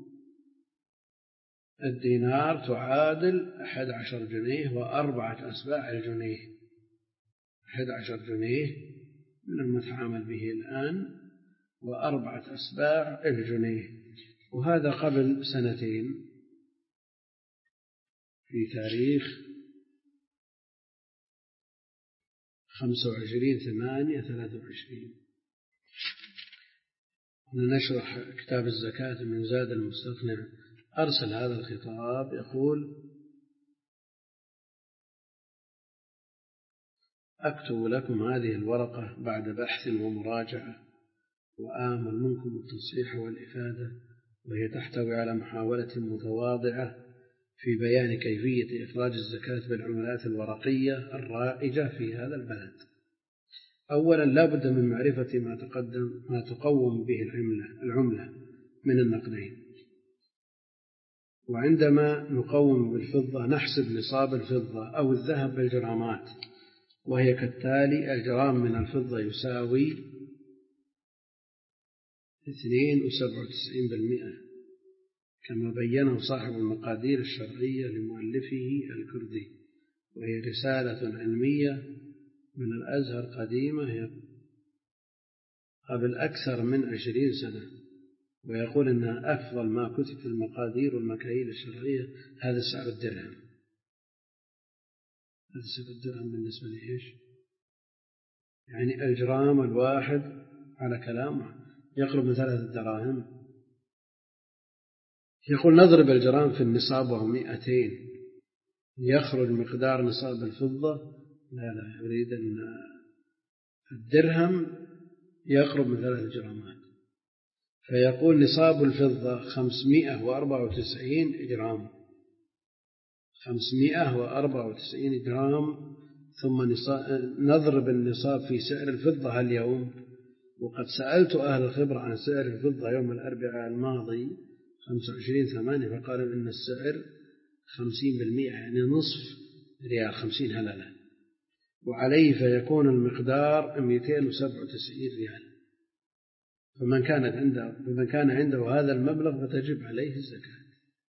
Speaker 1: الدينار تعادل أحد عشر جنيه وأربعة أسباع الجنيه، أحد عشر جنيه من المتعامل به الآن وأربعة أسباع الجنيه. وهذا قبل سنتين في تاريخ خمسة وعشرين ثمانية ثلاثة وعشرين. نشرح كتاب الزكاة من زاد المستقنع، أرسل هذا الخطاب يقول: أكتب لكم هذه الورقة بعد بحث ومراجعة، وآمل منكم التصحيح والإفادة، وهي تحتوي على محاولة متواضعة في بيان كيفية إخراج الزكاة بالعملات الورقية الرائجة في هذا البلد. أولا لا بد من معرفة ما تقدم ما تقوم به العملة العملة من النقدين، وعندما نقوم بالفضة نحسب نصاب الفضة أو الذهب بالجرامات، وهي كالتالي: الجرام من الفضة يساوي اثنين وسبعة وتسعين بالمئة كما بينه صاحب المقادير الشرعية لمؤلفه الكردي، وهي رسالة علمية من الأزهر قديمة هي قبل أكثر من عشرين سنة، ويقول أنها أفضل ما كتب في المقادير والمكاييل الشرعية. هذا سعر الدرهم، هذا سعر الدرهم بالنسبة لإيش؟ يعني الجرام الواحد على كلامه يقرب من ثلاثة دراهم. يقول نضرب الجرام في النصاب وهو مئتين يخرج مقدار نصاب الفضة. لا لا يريد أن الدرهم يقرب من ثلاثة جرامات، فيقول نصاب الفضة خمسمائة وأربعة وتسعين جرام، خمسمائة وأربعة وتسعين جرام. ثم نضرب النصاب في سعر الفضة اليوم. وقد سألت أهل الخبرة عن سعر الفضة يوم الأربعاء الماضي خمسة وعشرين ثمانية، فقالوا إن السعر خمسين بالمئة، يعني نصف ريال، خمسين هللة، وعليه فيكون المقدار مئتين وسبعة وتسعين ريال. فمن كانت عنده فمن كان عنده هذا المبلغ فتجب عليه الزكاة.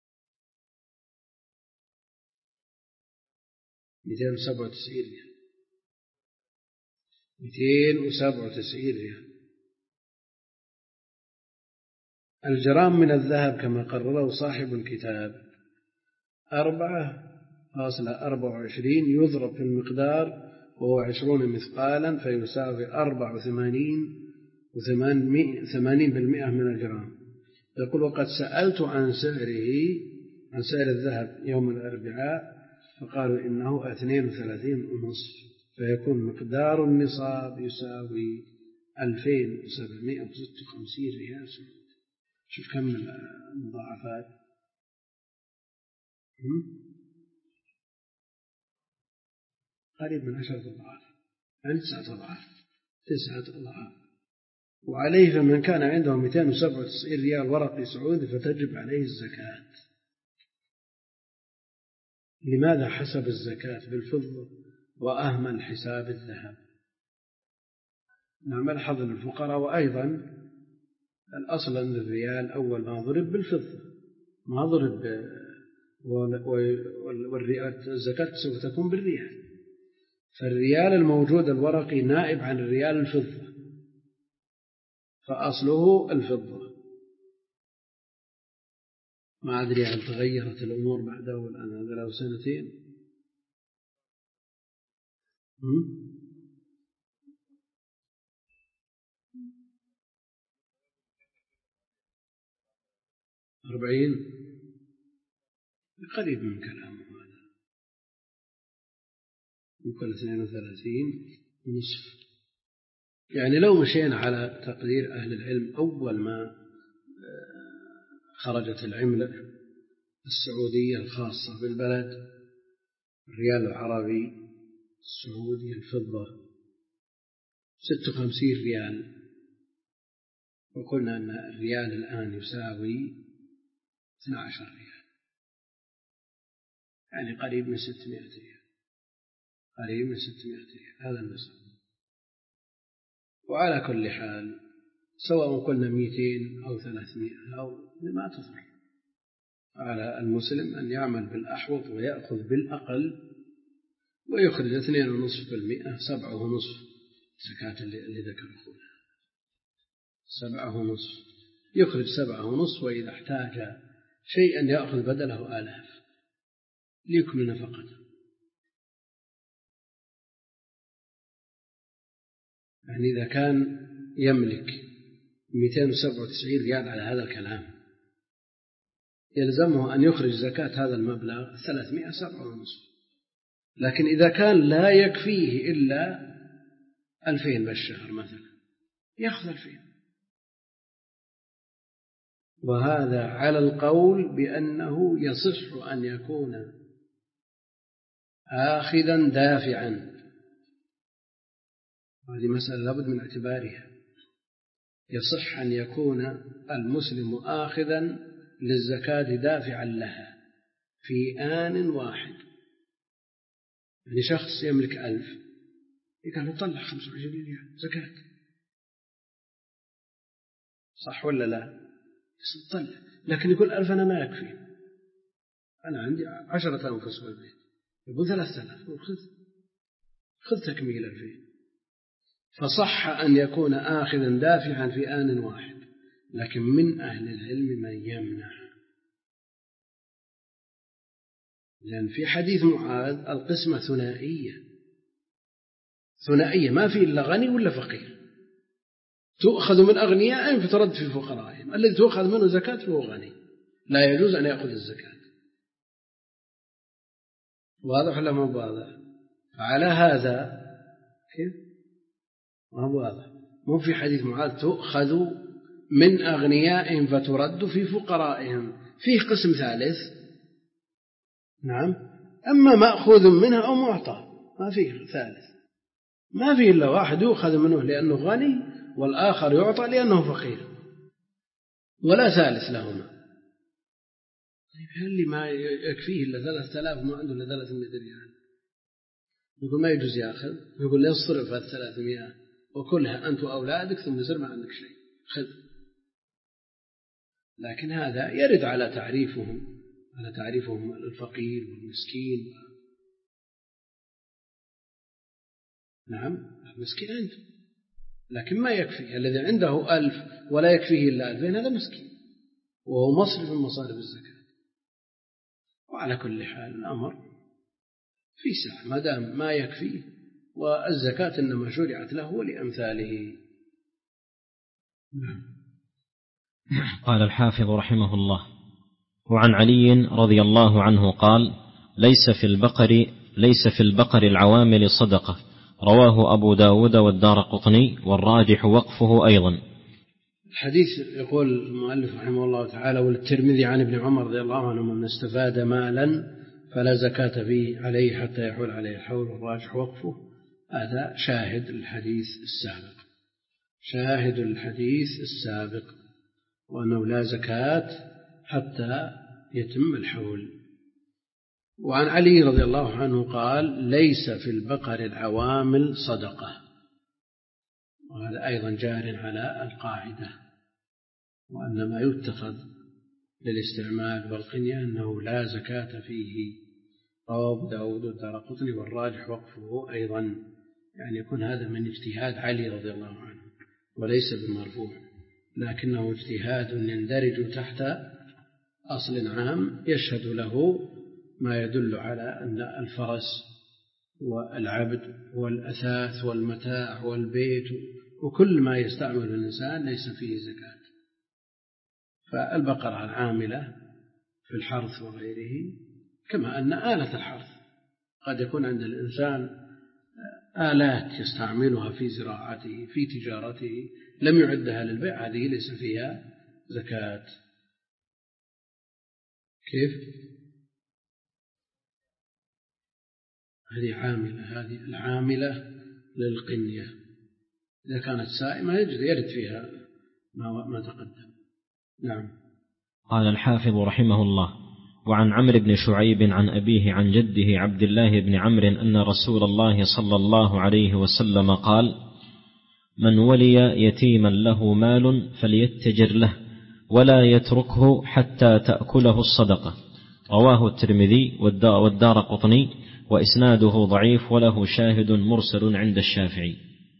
Speaker 1: مئتين وسبعة وتسعين ريال، مئتين وسبعة وتسعين ريال. الجرام من الذهب كما قرره صاحب الكتاب أربعة فاصلة أربعة وعشرين يضرب في المقدار وهو عشرون مثقالا فيساوي أربعة وثمانين وثمانين بالمئة من الجرام. يقول وقد سألت عن سعره عن سعر الذهب يوم الأربعاء فقالوا إنه اثنين وثلاثين ونصف، فيكون مقدار النصاب يساوي ألفين وسبعمائة وستة وخمسين ريال سعودي. شوف كم المضاعفات، قريب من عشرة أضعاف، يعني تسعة أضعاف تسعة أضعاف. وعليه فمن كان عنده مئتين وسبعة وتسعين ريال ورقي سعودي فتجب عليه الزكاة. لماذا حسب الزكاة بالفضة وأهمل حساب الذهب؟ نعمل حظ للفقراء. وأيضا الأصل أن الريال أول ما ضرب بالفضة ما ضرب، والزكاة سوف تكون بالريال، فالريال الموجود الورقي نائب عن الريال الفضة، فأصله الفضة. ما أدري هل تغيرت الأمور بعده الآن، هذا له سنتين. أربعين قريب من كلامه هذا، يمكن اثنين وثلاثين نصف. يعني لو مشينا على تقدير أهل العلم أول ما خرجت العملة السعودية الخاصة بالبلد الريال العربي السعودي الفضة ستة وخمسين ريال، وقلنا أن الريال الآن يساوي اثني عشر ريال، يعني قريب من ستمائة ريال، قريب من ستمائة ريال هذا النصاب. وعلى كل حال سواء قلنا مئتين أو ثلاثمائة أو ما تضر، على المسلم أن يعمل بالأحوط ويأخذ بالأقل ويخرج اثنين ونصف بالمئة، سبعة ونصف زكاة اللي ذكر أخونا، سبعة ونصف يخرج سبعة ونصف، وإذا احتاج شيئا يأخذ بدله آلاف ليكمل نفقته. يعني إذا كان يملك مئتين وسبعة وتسعين ريال على هذا الكلام يلزمه أن يخرج زكاة هذا المبلغ ثلاثمائة سبعة ونصف، لكن إذا كان لا يكفيه إلا ألفين بالشهر مثلا يأخذ ألفين. وهذا على القول بأنه يصح أن يكون آخذا دافعا، هذه مسألة لابد من اعتبارها. يصح أن يكون المسلم آخذا للزكاة دافعا لها في آن واحد. يعني شخص يملك ألف قال له طلع خمسة وعشرين ريال زكاة، صح ولا لا؟ طلع، لكن يقول ألف أنا ما يكفي، أنا عندي عشرة أنفس في البيت، يقول ثلاثة آلاف، خذ خذ تكميل الفين. فصح أن يكون آخذا دافعا في آن واحد، لكن من أهل العلم من يمنع، لأن في حديث معاذ القسمة ثنائية ثنائية ما في إلا غني ولا فقير، تؤخذ من أغنيائهم فترد في فقرائهم، الذي تؤخذ منه زكاة فهو غني لا يجوز أن يأخذ الزكاة. واضح ولا ما واضح؟ فعلى هذا كيف ما هو واضح؟ مو في حديث معاذ تؤخذ من أغنيائهم فترد في فقرائهم، فيه قسم ثالث، نعم، أما مأخوذ منها أو معطى، ما فيه ثالث، ما فيه إلا واحد يؤخذ منه لأنه غني والآخر يعطى لأنه فقير، ولا ثالث لهما. طيب هل اللي ما يكفيه إلا ثلاثة آلاف ما عنده إلا ثلاثمائة ريال، يقول ما يجوز يأخذ، يقول لا يصرف هذه الثلاثمائة وكلها أنت وأولادك ثم يصير ما عندك شيء، خذ. لكن هذا يرد على تعريفهم، على تعريفهم الفقير والمسكين. نعم المسكين عنده، لكن ما يكفي، الذي عنده ألف ولا يكفيه إلا ألفين هذا مسكين وهو مصرف من مصارف الزكاة. وعلى كل حال الأمر في سعة ما دام ما يكفيه، والزكاة إنما شرعت له ولأمثاله.
Speaker 2: قال الحافظ رحمه الله: وعن علي رضي الله عنه قال: ليس في البقر ليس في البقر العوامل صدقة، رواه أبو داود والدارقطني، والراجح وقفه أيضا.
Speaker 1: الحديث يقول المؤلف رحمه الله تعالى: والترمذي عن ابن عمر رضي الله عنه من استفاد مالا فلا زكاة فيه عليه حتى يحول عليه الحول، والراجح وقفه. هذا شاهد الحديث السابق، شاهد الحديث السابق، وأنه لا زكاة حتى يتم الحول. وعن علي رضي الله عنه قال: ليس في البقر العوامل صدقة، وهذا أيضا جار على القاعدة، وأن ما يتخذ للاستعمال والقنية أنه لا زكاة فيه. رواه أبو داود والدارقطني، والراجح وقفه أيضا، يعني يكون هذا من اجتهاد علي رضي الله عنه وليس بمرفوع، لكنه اجتهاد يندرج تحت أصل عام يشهد له ما يدل على أن الفرس والعبد والأثاث والمتاع والبيت وكل ما يستعمل الإنسان ليس فيه زكاة. فالبقرة العاملة في الحرث وغيره، كما أن آلة الحرث قد يكون عند الإنسان آلات يستعملها في زراعته في تجارته لم يعدها للبيع، هذه ليس فيها زكاة. كيف؟ هذه عاملة، هذه العاملة للقنية، إذا كانت سائمة يرد فيها ما تقدم. نعم.
Speaker 2: قال الحافظ رحمه الله: وعن عمرو بن شعيب عن أبيه عن جده عبد الله بن عمرو أن رسول الله صلى الله عليه وسلم قال: من ولي يتيما له مال فليتجر له ولا يتركه حتى تأكله الصدقة، رواه الترمذي والدارقطني، وإسناده ضعيف وله شاهد مرسل عند الشافعي.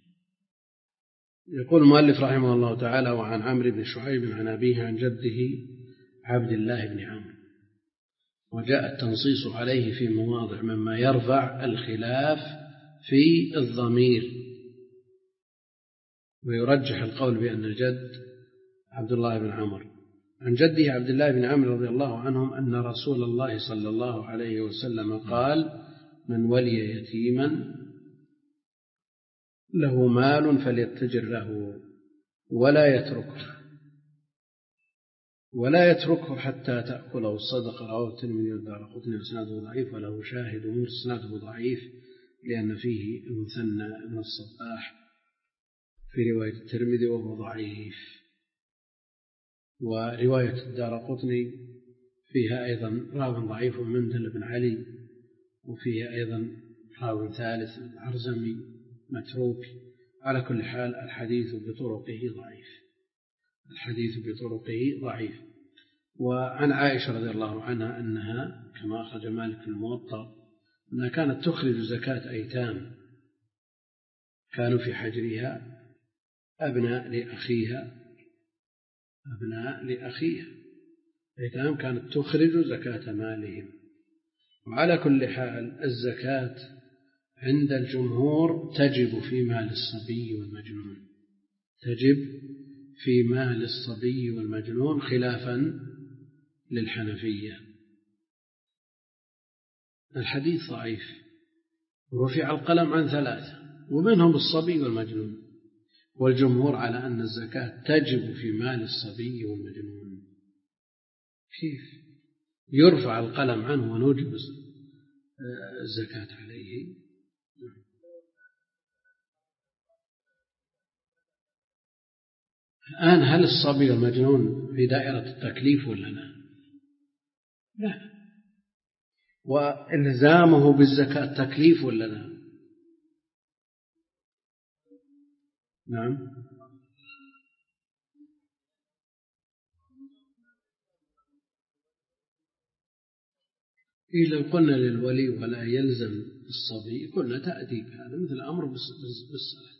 Speaker 1: يقول المؤلف رحمه الله تعالى: وعن عمرو بن شعيب عن أبيه عن جده عبد الله بن عمرو. وجاء التنصيص عليه في مواضع مما يرفع الخلاف في الضمير، ويرجح القول بأن الجد عبد الله بن عمرو. عن جده عبد الله بن عمرو رضي الله عنهم أن رسول الله صلى الله عليه وسلم قال: من ولي يتيما له مال فليتجر له ولا يتركه ولا يتركه حتى تأكله الصدقة، رواه الترمذي والدارقطني، وإسناده ضعيف وله شاهد وإسناده ضعيف لأن فيه المثنى بن الصباح في رواية الترمذي وهو ضعيف. ورواية الدارقطني فيها أيضا راو ضعيف منذل بن علي، وفيها أيضا راو ثالث العرزمي متروك. على كل حال الحديث بطرقه ضعيف، الحديث بطرقه ضعيف. وعن عائشة رضي الله عنها أنها كما أخرج مالك في الموطأ أنها كانت تخرج زكاة أيتام كانوا في حجرها أبناء لأخيها أبناء لأخيها أيتام كانت تخرج زكاة مالهم. وعلى كل حال الزكاة عند الجمهور تجب في مال الصبي والمجنون، تجب في مال الصبي والمجنون خلافا للحنفية. الحديث ضعيف، ورفع القلم عن ثلاثة ومنهم الصبي والمجنون، والجمهور على أن الزكاة تجب في مال الصبي والمجنون. كيف يرفع القلم عنه ونوجب الزكاة عليه؟ الآن هل الصبي والمجنون في دائرة التكليف ولا لا؟ لا. وإلزامه بالزكاة تكليف ولا لا؟ نعم. إذا قلنا للولي ولا يلزم الصبي قلنا تأديب، هذا مثل أمر بالصلاة.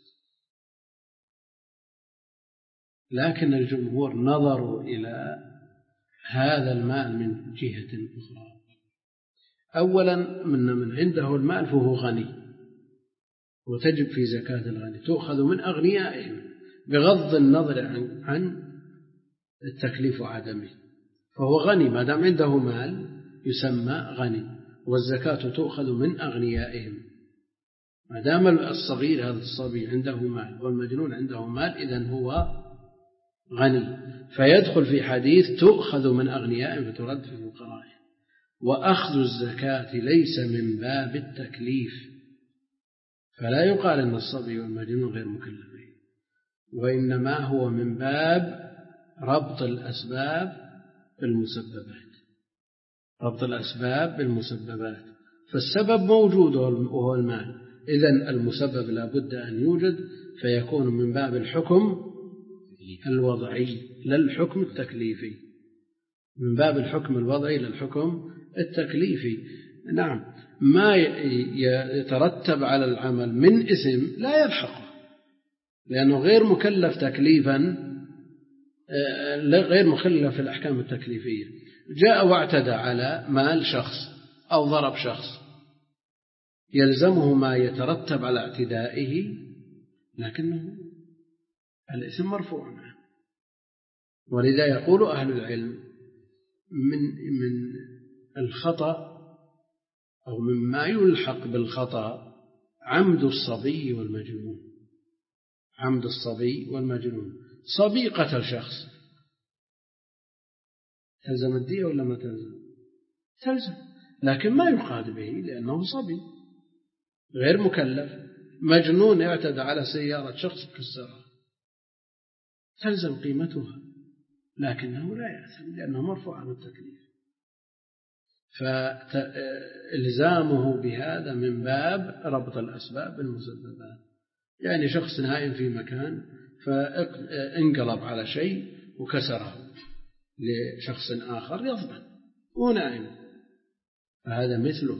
Speaker 1: لكن الجمهور نظروا إلى هذا المال من جهة أخرى. أولا من من عنده المال فهو غني، وتجب في زكاة الغني تؤخذ من أغنيائهم بغض النظر عن عن التكليف وعدمه، فهو غني ما دام عنده مال يسمى غني، والزكاة تؤخذ من أغنيائهم. ما دام الصغير هذا الصبي عنده مال والمجنون عنده مال إذن هو غني، فيدخل في حديث تؤخذ من أغنيائهم فترد في فقرائهم. وأخذ الزكاة ليس من باب التكليف، فلا يقال أن الصبي والمجنون غير مكلفين، وإنما هو من باب ربط الأسباب بالمسببات، ربط الأسباب بالمسببات. فالسبب موجود وهو المال، إذن المسبب لا بد أن يوجد، فيكون من باب الحكم الوضعي لا الحكم التكليفي، من باب الحكم الوضعي للحكم التكليفي. نعم. ما يترتب على العمل من اسم لا يلحقه، لأنه غير مكلف تكليفا، غير مكلف في الأحكام التكليفية. جاء واعتدى على مال شخص أو ضرب شخص يلزمه ما يترتب على اعتدائه، لكنه الاسم مرفوع عنه. ولذا يقول أهل العلم من من الخطأ أو مما يلحق بالخطأ عمد الصبي والمجنون، عمد الصبي والمجنون. صبي قتل شخص تلزم الدية ولا ما تلزم؟ تلزم، لكن ما يقاد به لأنه صبي غير مكلف. مجنون اعتدى على سيارة شخص كسرها تلزم قيمتها، لكنه لا يأثم لأنه مرفوع عن التكليف. فإلزامه بهذا من باب ربط الأسباب بالمسببات. يعني شخص نائم في مكان فانقلب على شيء وكسره لشخص آخر يضمن ونائم، فهذا مثله.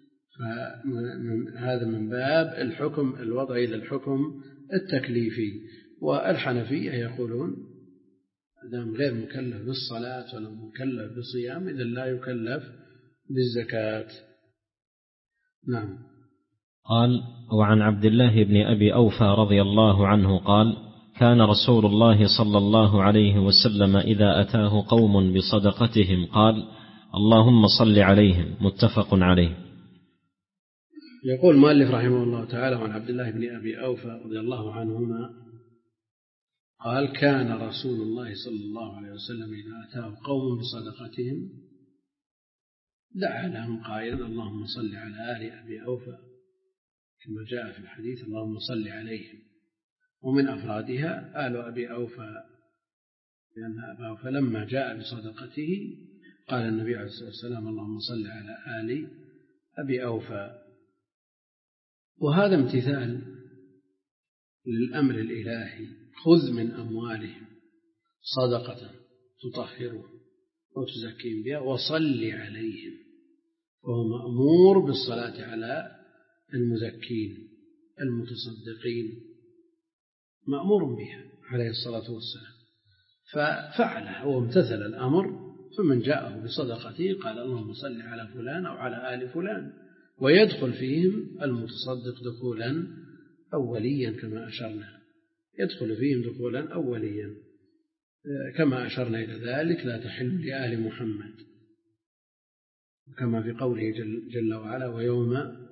Speaker 1: فهذا من باب الحكم الوضعي للحكم التكليفي. والحنفية يقولون دام غير مكلف بالصلاة ولا مكلف بالصيام إذن لا يكلف بالزكاة. نعم.
Speaker 2: قال: وعن عبد الله بن أبي أوفى رضي الله عنه قال: كان رسول الله صلى الله عليه وسلم إذا أتاه قوم بصدقتهم قال: اللهم صل عليهم. متفق عليه.
Speaker 1: يقول مؤلف رحمه الله تعالى عن عبد الله بن أبي أوفى رضي الله عنهما قال: كان رسول الله صلى الله عليه وسلم إذا أتاه قوم بصدقتهم دعا لهم قائلا: اللهم صل على آل أبي أوفى، كما جاء في الحديث: اللهم صل عليهم. ومن أفرادها آل أبي أوفى لأن أباه، فلما جاء بصدقته قال النبي عليه الصلاة والسلام اللهم صل على آل أبي أوفى. وهذا امتثال للأمر الإلهي: خذ من أموالهم صدقة تطهرهم وتزكيهم بها وصل عليهم. وهو مأمور بالصلاة على المزكين المتصدقين، مأمور بها عليه الصلاة والسلام، ففعله وامتثل الأمر. فمن جاءه بصدقته قال اللهم صل على فلان أو على آل فلان، ويدخل فيهم المتصدق دخولا أوليا كما أشرنا، يدخل فيهم دخولا أوليا كما أشرنا إلى ذلك: لا تحل لآل محمد، كما في قوله جل, جل وعلا: ويوم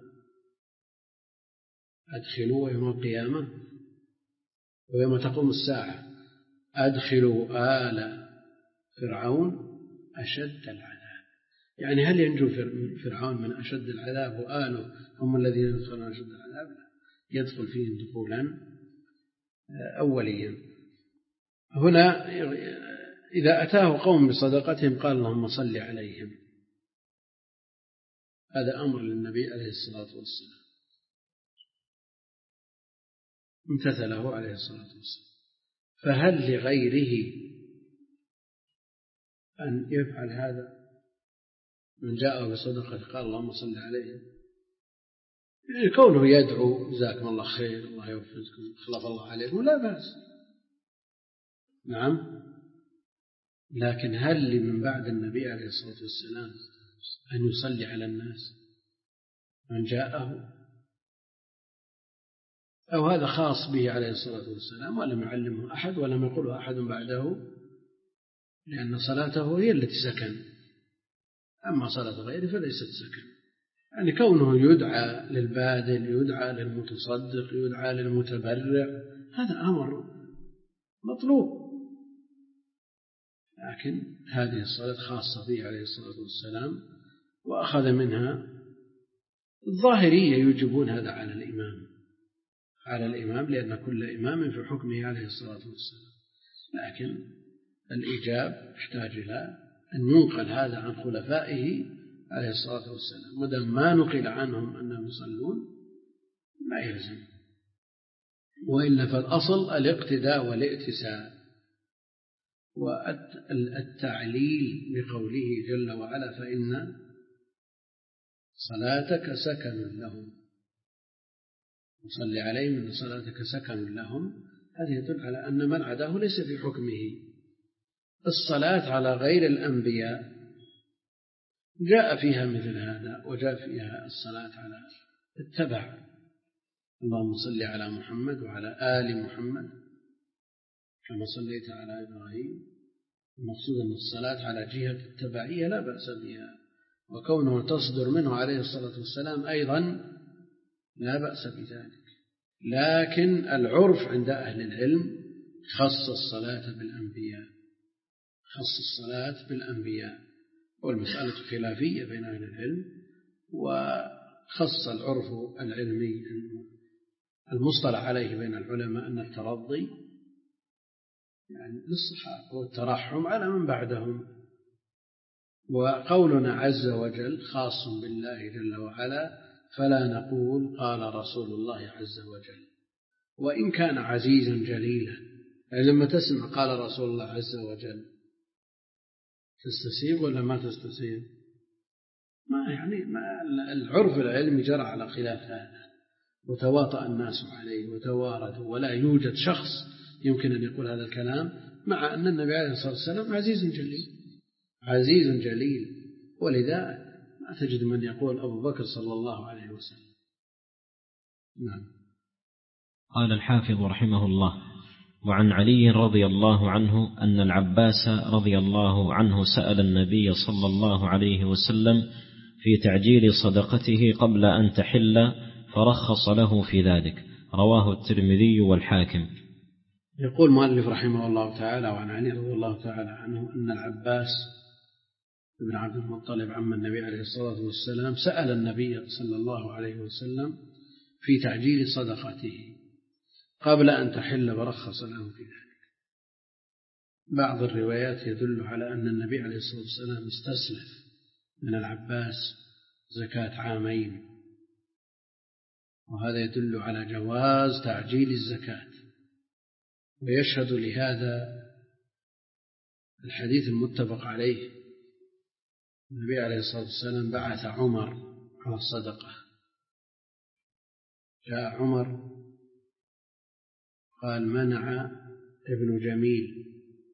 Speaker 1: أدخلوا ويوم القيامة ويوم تقوم الساعة أدخلوا آل فرعون أشد العذاب. يعني هل ينجو فرعون من أشد العذاب وآله هم الذين يدخلون أشد العذاب؟ لا، يدخل فيهم دخولا أوليا. هنا إذا أتاه قوم بصدقتهم قال اللهم صل عليهم، هذا أمر للنبي عليه الصلاة والسلام، امتثله عليه الصلاة والسلام. فهل لغيره أن يفعل هذا؟ من جاءه بصدقة قال اللهم صل عليهم، يعني كونه يدعو جزاكم الله خير، الله يوفقكم، خلف الله عليكم، لا بأس، نعم. لكن هل من بعد النبي عليه الصلاة والسلام أن يصلي على الناس من جاءه؟ أو هذا خاص به عليه الصلاة والسلام ولم يعلمه أحد ولم يقله أحد بعده، لأن صلاته هي التي سكن، أما صلاة غيره فليست سكن. يعني كونه يدعى للباذل، يدعى للمتصدق، يدعى للمتبرع، هذا أمر مطلوب، لكن هذه الصلاة خاصة به عليه الصلاة والسلام، وأخذ منها. الظاهرية يوجبون هذا على الإمام على الإمام لأن كل إمام في حكمه عليه الصلاة والسلام، لكن الإيجاب يحتاج إلى أن ينقل هذا عن خلفائه عليه الصلاة والسلام، ودم ما نقل عنهم أنهم يصلون ما يلزم، وإلا فالأصل الاقتداء والائتساء. والتعليل بقوله جل وعلا: فإن صلاتك سكن لهم، وصل عليهم إن صلاتك سكن لهم، هذه يدل على أن من عداه ليس في حكمه. الصلاة على غير الأنبياء جاء فيها مثل هذا، وجاء فيها الصلاة على التبع: اللهم صل على محمد وعلى آل محمد كما صليت على إبراهيم. المقصود أن الصلاة على جهة التبعية لا بأس بها، وكونه تصدر منه عليه الصلاة والسلام أيضا لا بأس بذلك. لكن العرف عند أهل العلم خص الصلاة بالأنبياء، خص الصلاة بالأنبياء، والمسألة خلافية بين أهل العلم. وخص العرف العلمي المصطلح عليه بين العلماء أن الترضي يعني للصحابة والترحم على من بعدهم. وقولنا عز وجل خاص بالله جل وعلا، فلا نقول قال رسول الله عز وجل، وإن كان عزيزا جليلا. يعني لما تسمع قال رسول الله عز وجل تستسيغ ولا ما تستسيغ؟ ما يعني ما العرف العلمي جرى على خلاف هذا، وتواطأ الناس عليه وتواردوا، ولا يوجد شخص يمكن أن يقول هذا الكلام مع أن النبي عليه الصلاة والسلام عزيز جليل، عزيز جليل. ولذا ما تجد من يقول أبو بكر صلى الله عليه وسلم. نعم.
Speaker 2: قال الحافظ رحمه الله: وعن علي رضي الله عنه أن العباس رضي الله عنه سأل النبي صلى الله عليه وسلم في تعجيل صدقته قبل أن تحل فرخص له في ذلك، رواه الترمذي والحاكم.
Speaker 1: يقول مؤلف رحمه الله تعالى: وعن علي رضي الله تعالى عنه أن العباس بن عبد المطلب عم النبي عليه الصلاة والسلام سأل النبي صلى الله عليه وسلم في تعجيل صدقته قبل أن تحل فرخص له في ذلك. بعض الروايات يدل على أن النبي عليه الصلاة والسلام استسلف من العباس زكاة عامين، وهذا يدل على جواز تعجيل الزكاة. ويشهد لهذا الحديث المتفق عليه، النبي عليه الصلاة والسلام بعث عمر على الصدقة، جاء عمر قال منع ابن جميل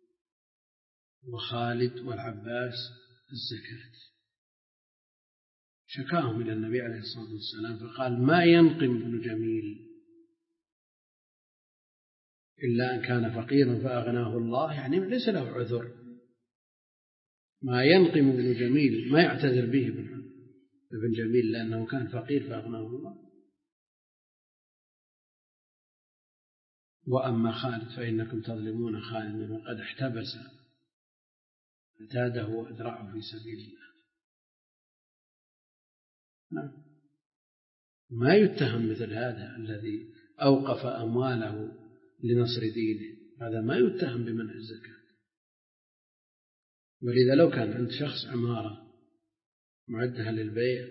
Speaker 1: وخالد والعباس الزكاة، شكاهم إلى النبي عليه الصلاة والسلام فقال ما ينقم ابن جميل إلا أن كان فقيرا فأغناه الله، يعني ليس له عذر. ما ينقم ابن جميل ما يعتذر به ابن جميل لأنه كان فقير فأغناه الله. وأما خالد فإنكم تظلمون خالد من قد احتبس أتاده وأذرعه في سبيل الله. نعم، ما يتهم مثل هذا الذي أوقف أمواله لنصر دينه، هذا ما يتهم بمنع الزكاة. ولذا لو كان عند شخص عمارة معدها للبيع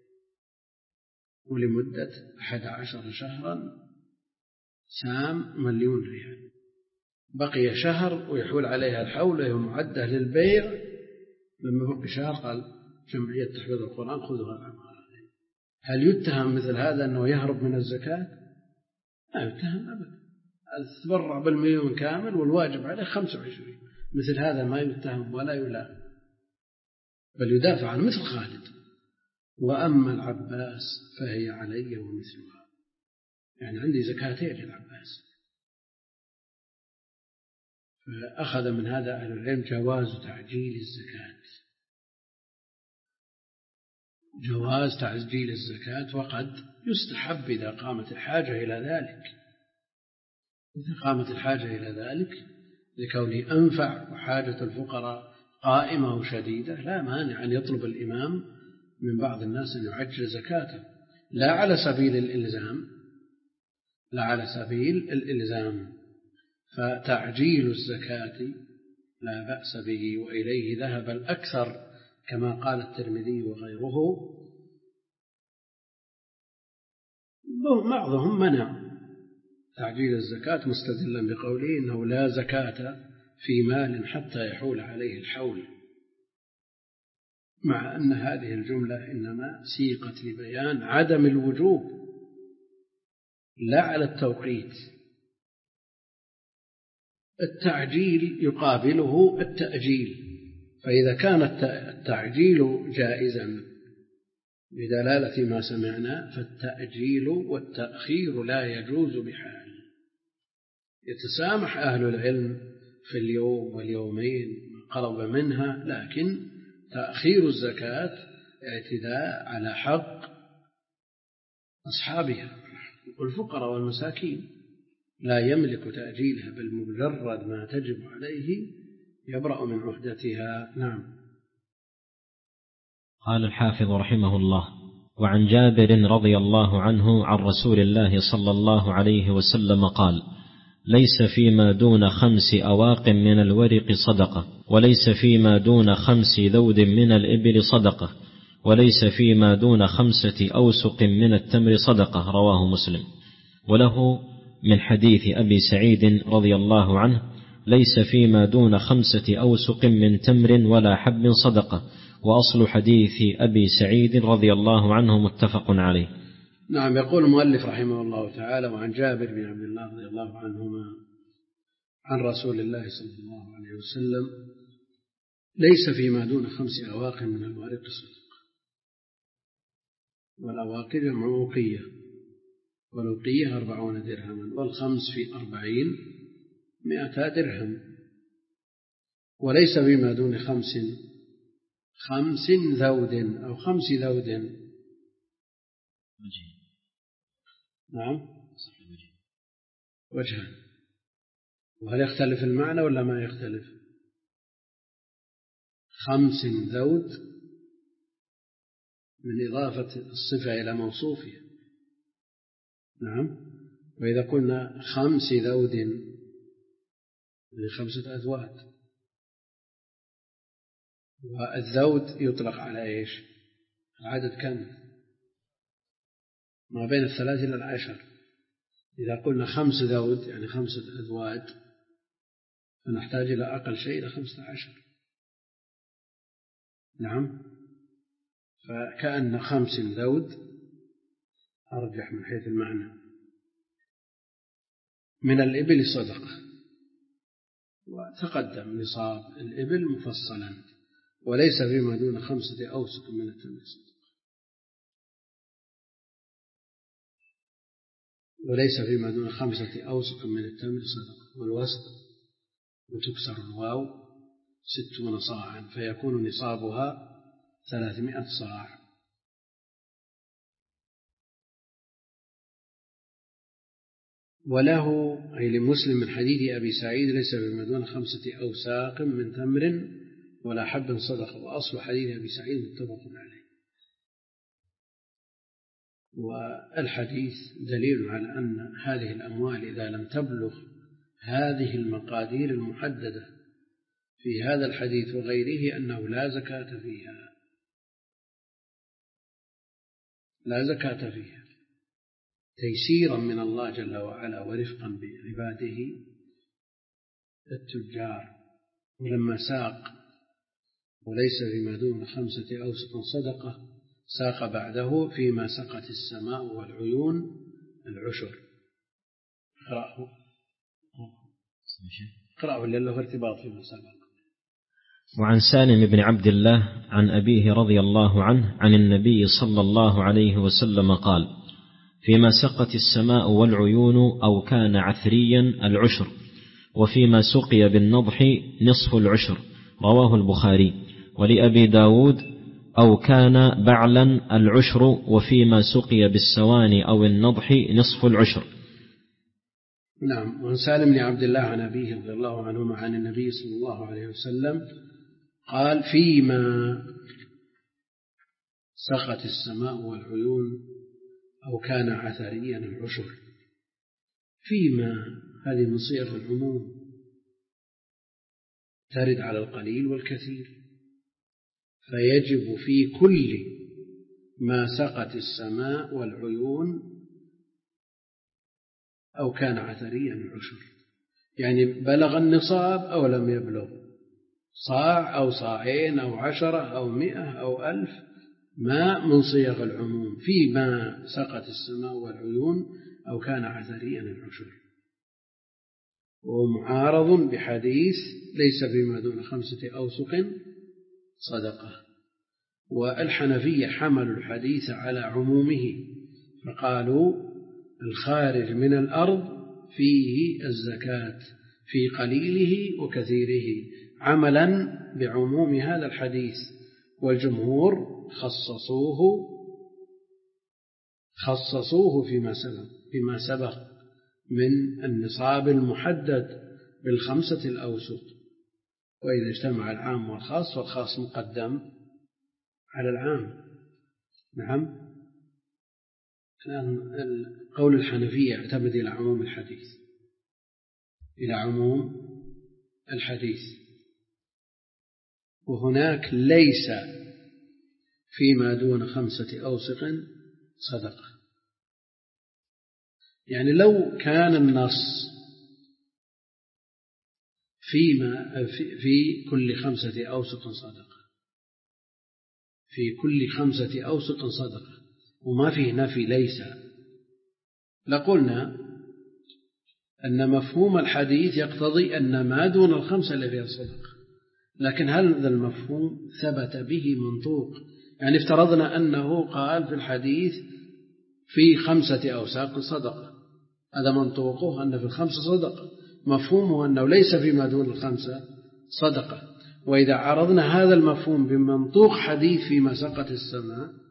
Speaker 1: ولمدة أحد عشر شهرا سام مليون ريال، بقي شهر ويحول عليها الحول وهي معدة للبيع، لما بقي شهر قال جمعية تحفيظ القرآن خذوا العمارة، هل يتهم مثل هذا أنه يهرب من الزكاة؟ لا يتهم أبدا، تبرع بالمليون كامل والواجب عليه خمسة وعشرين، مثل هذا ما يتهم ولا يلام، بل يدافع عن مثل خالد. وأما العباس فهي علي ومثلها، يعني عندي زكاتين للعباس. فأخذ من هذا أهل العلم جواز تعجيل الزكاة، جواز تعجيل الزكاة، وقد يستحب إذا قامت الحاجة إلى ذلك، إذا قامت الحاجة إلى ذلك لكونه أنفع وحاجة الفقراء قائمة وشديدة، لا مانع أن يطلب الإمام من بعض الناس أن يعجل زكاته، لا على سبيل الإلزام، لا على سبيل الإلزام. فتعجيل الزكاة لا بأس به، وإليه ذهب الأكثر كما قال الترمذي وغيره، بعضهم منع تعجيل الزكاة مستدلا بقوله إنه لا زكاة في مال حتى يحول عليه الحول، مع أن هذه الجملة إنما سيقت لبيان عدم الوجوب لا على التوقيت. التعجيل يقابله التأجيل، فإذا كان التعجيل جائزا بدلالة ما سمعنا فالتأجيل والتأخير لا يجوز بحال. يتسامح أهل العلم في اليوم واليومين ما قرب منها، لكن تأخير الزكاة اعتداء على حق أصحابها والفقراء والمساكين، لا يملك تأجيلها، بل مجرد ما تجب عليه يبرأ من عهدتها. نعم.
Speaker 2: قال الحافظ رحمه الله: وعن جابر رضي الله عنه عن رسول الله صلى الله عليه وسلم قال: ليس فيما دون خمس أواق من الورق صدقة، وليس فيما دون خمس ذود من الإبل صدقة، وليس فيما دون خمسة أوسق من التمر صدقة. رواه مسلم. وله من حديث أبي سعيد رضي الله عنه: ليس فيما دون خمسة أوسق من تمر ولا حب صدقة. وأصل حديث أبي سعيد رضي الله عنه متفق عليه.
Speaker 1: نعم. يقول المؤلف رحمه الله تعالى: وعن جابر بن عبد الله رضي الله عنهما عن رسول الله صلى الله عليه وسلم: ليس فيما دون خمس أواق من الورق صدقة. والأواق جمع أوقية، والأوقية أربعون درهما، والخمس في أربعين مئة درهم. وليس فيما دون خمس خمس ذود أو خمس ذود. نعم، وجهان. وهل يختلف المعنى ولا ما يختلف؟ خمس ذود من إضافة الصفة إلى موصوفها. نعم. وإذا قلنا خمس ذود من خمسة أذوات والذود يطلق على إيش؟ العدد كم؟ ما بين الثلاث إلى العشر. إذا قلنا خمس ذود يعني خمسة أذواد فنحتاج إلى أقل شيء إلى خمسة عشر. نعم، فكأن خمس ذود أرجح من حيث المعنى. من الإبل صدقة، وتقدم نصاب الإبل مفصلا، وليس فيما دون خمسة أوسق من التمر صدقة، وليس فيما دون خمسة أوسق من التمر صدقة. والوسط وتكسر الواو ستون صاعا فيكون نصابها ثلاثمائة صاع. وله أي لمسلم من حديث أبي سعيد ليس فيما دون خمسة أوساق من تمر ولا حب صدقة. وأصل حديث أبي سعيد متفق عليه. والحديث دليل على أن هذه الأموال إذا لم تبلغ هذه المقادير المحددة في هذا الحديث وغيره أنه لا زكاة فيها، لا زكاة فيها تيسيرا من الله جل وعلا ورفقا بعباده التجار. ولما ساق وليس فيما دون خمسة أوسق صدقة ساق بعده فيما سقت السماء والعيون العشر. اقرأه اقرأه لأنه ارتباط فيما سبق.
Speaker 2: وعن سالم بن عبد الله عن أبيه رضي الله عنه عن النبي صلى الله عليه وسلم قال: فيما سقت السماء والعيون أو كان عثريا العشر، وفيما سقي بالنضح نصف العشر. رواه البخاري. ولأبي داود أو كان بعلا العشر، وفيما سقي بالسواني أو النضح نصف العشر.
Speaker 1: نعم. وعن سالم بن عبد الله عن أبيه رضي الله عنهما عن النبي صلى الله عليه وسلم قال: فيما سقت السماء والعيون أو كان عثريا العشر. فيما هذه من صيغ العموم ترد على القليل والكثير، فيجب في كل ما سقت السماء والعيون أو كان عثريا العشر، يعني بلغ النصاب أو لم يبلغ، صاع أو صاعين أو عشرة أو مئة أو ألف، ما من صيغ العموم. فيما سقت السماء والعيون أو كان عثريا العشر. ومعارض بحديث ليس فيما دون خمسة أوسق صدقة. والحنفية حملوا الحديث على عمومه فقالوا: الخارج من الأرض فيه الزكاة في قليله وكثيره، عملا بعموم هذا الحديث. والجمهور خصصوه خصصوه فيما سبق فيما سبق من النصاب المحدد بالخمسة الأوسق. وإذا اجتمع العام والخاص والخاص مقدم على العام. نعم. قول الحنفية يعتمد إلى عموم الحديث إلى عموم الحديث وهناك ليس فيما دون خمسة أوسق صدقة. يعني لو كان النص فيما في, في كل خمسة أوسق صدقة في كل خمسة أوسق صدقة وما فيه نفي ليس، لقلنا أن مفهوم الحديث يقتضي أن ما دون الخمسة اللي فيها صدقة. لكن هل هذا المفهوم ثبت به منطوق؟ يعني افترضنا أنه قال في الحديث في خمسة أوساق صدقة، هذا منطوقه أن في الخمسة صدقة، مفهومه أنه ليس فيما دون الخمسة صدقة. وإذا عرضنا هذا المفهوم بمنطوق حديث فيما سقت السماء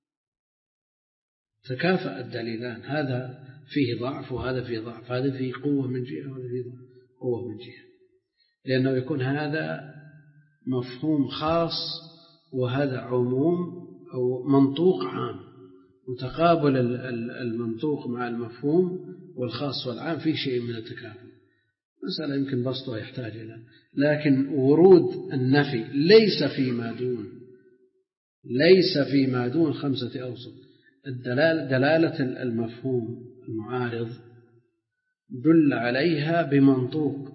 Speaker 1: تكافأ الدليلان، هذا فيه ضعف وهذا فيه ضعف، هذا فيه قوة من جهة وهذا فيه قوة من جهة، لأنه يكون هذا مفهوم خاص وهذا عموم أو منطوق عام، وتقابل المنطوق مع المفهوم والخاص والعام فيه شيء من التكافؤ. مسألة يمكن بسطها يحتاج إلى لكن ورود النفي ليس فيما دون ليس فيما دون خمسة أوسق. الدلالة دلالة المفهوم المعارض دل عليها بمنطوق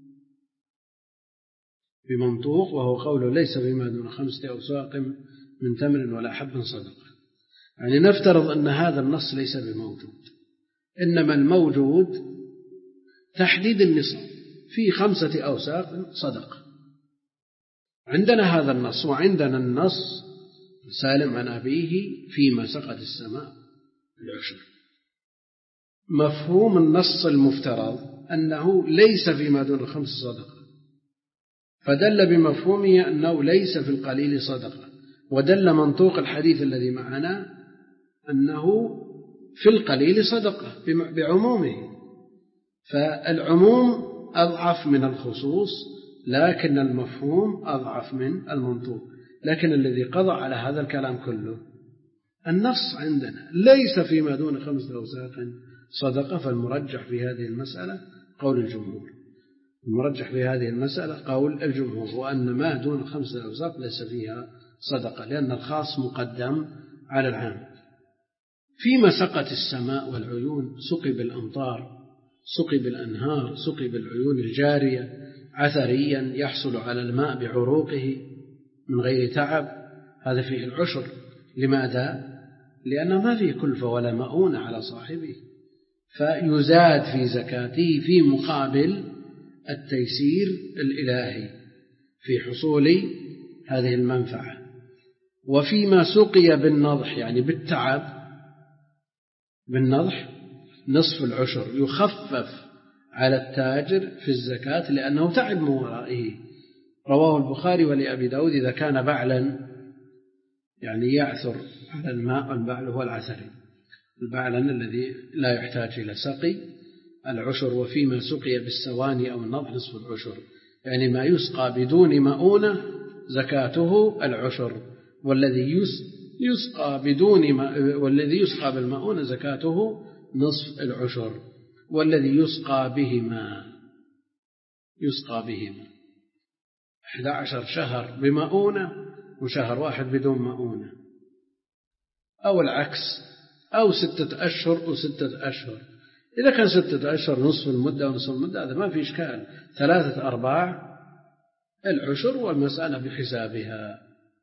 Speaker 1: بمنطوق وهو قوله ليس فيما دون خمسة أوساق من تمر ولا حب صدقة. يعني نفترض أن هذا النص ليس بموجود، إنما الموجود تحديد النصاب في خمسة أوساق صدقة. عندنا هذا النص، وعندنا النص سالم عن أبيه فيما سقت السماء العشر. مفهوم النص المفترض أنه ليس فيما دون خمس صدقة، فدل بمفهومه أنه ليس في القليل صدقة، ودل منطوق الحديث الذي معنا أنه في القليل صدقة بعمومه. فالعموم أضعف من الخصوص، لكن المفهوم أضعف من المنطوق. لكن الذي قضى على هذا الكلام كله النص عندنا ليس فيما دون خمسة أوساق صدقة. فالمرجح في هذه المسألة قول الجمهور المرجح في هذه المسألة قول الجمهور وأن ما دون خمسة أوساق ليس فيها صدقة، لأن الخاص مقدم على العام. فيما سقت السماء والعيون سقي بالأمطار، سقي بالأنهار، سقي بالعيون الجارية عثريا يحصل على الماء بعروقه من غير تعب، هذا فيه العشر. لماذا؟ لأنه ما فيه كلفة ولا مؤونة على صاحبه، فيزاد في زكاته في مقابل التيسير الإلهي في حصول هذه المنفعة. وفيما سقي بالنضح يعني بالتعب، بالنضح نصف العشر يخفف على التاجر في الزكاة لأنه تعب من ورائه. رواه البخاري ولأبي داود إذا كان بعلا يعني يعثر على الماء، البعل هو العثري، البعلا الذي لا يحتاج إلى سقي العشر. وفيما سقي بالسواني أو النضح نصف العشر، يعني ما يسقى بدون مؤونة زكاته العشر، والذي يسقى بدون ما والذي يسقى بالمؤونة زكاته نصف العشر، والذي يسقى بهما يسقى بهما أحد عشر شهر بمؤونة وشهر واحد بدون مؤونة، أو العكس، أو ستة أشهر وستة أشهر. إذا كان ستة أشهر نصف المدة ونصف المدة هذا ما في إشكال، ثلاثة أرباع العشر والمسألة بحسابها.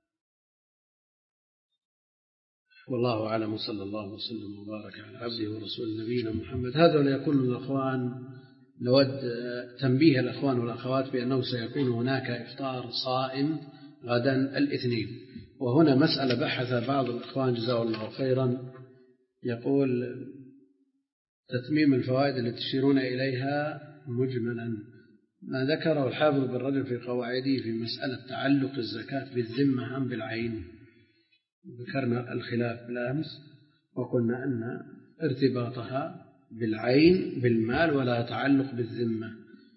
Speaker 1: والله أعلم، وصلى الله وسلم وبارك على عبده ورسول نبينا محمد. هذا ليكون الأخوان نود تنبيه الأخوان والأخوات بأنه سيكون هناك إفطار صائم غدا الاثنين. وهنا مسألة بحث بعض الأخوان جزاه الله خيرا، يقول تتميم الفوائد التي تشيرون إليها مجملا ما ذكره الحافظ بن رجب في قواعده في مسألة تعلق الزكاة بالذمة أم بالعين. ذكرنا الخلاف بالأمس وقلنا أن ارتباطها بالعين بالمال ولا تعلق بالذمة.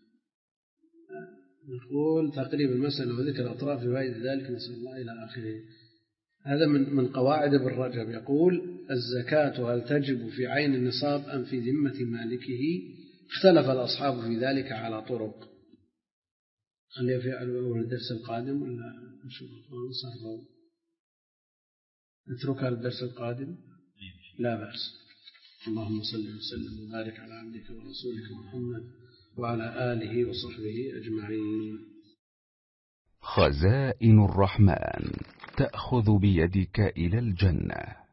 Speaker 1: نقول تقريب المسألة وذكر أطراف فوائد ذلك نسأل الله إلى آخره. هذا من من قواعد ابن رجب. يقول الزكاة هل تجب في عين النصاب أم في ذمة مالكه؟ اختلف الأصحاب في ذلك على طرق. هل يفعل أول الدرس القادم ولا نشوف صحبه نتركها للدرس القادم؟ لا بأس. اللهم صل وسلم وبارك على عبدك ورسولك محمد وعلى آله وصحبه أجمعين.
Speaker 3: خزائن الرحمن تأخذ بيدك إلى الجنة.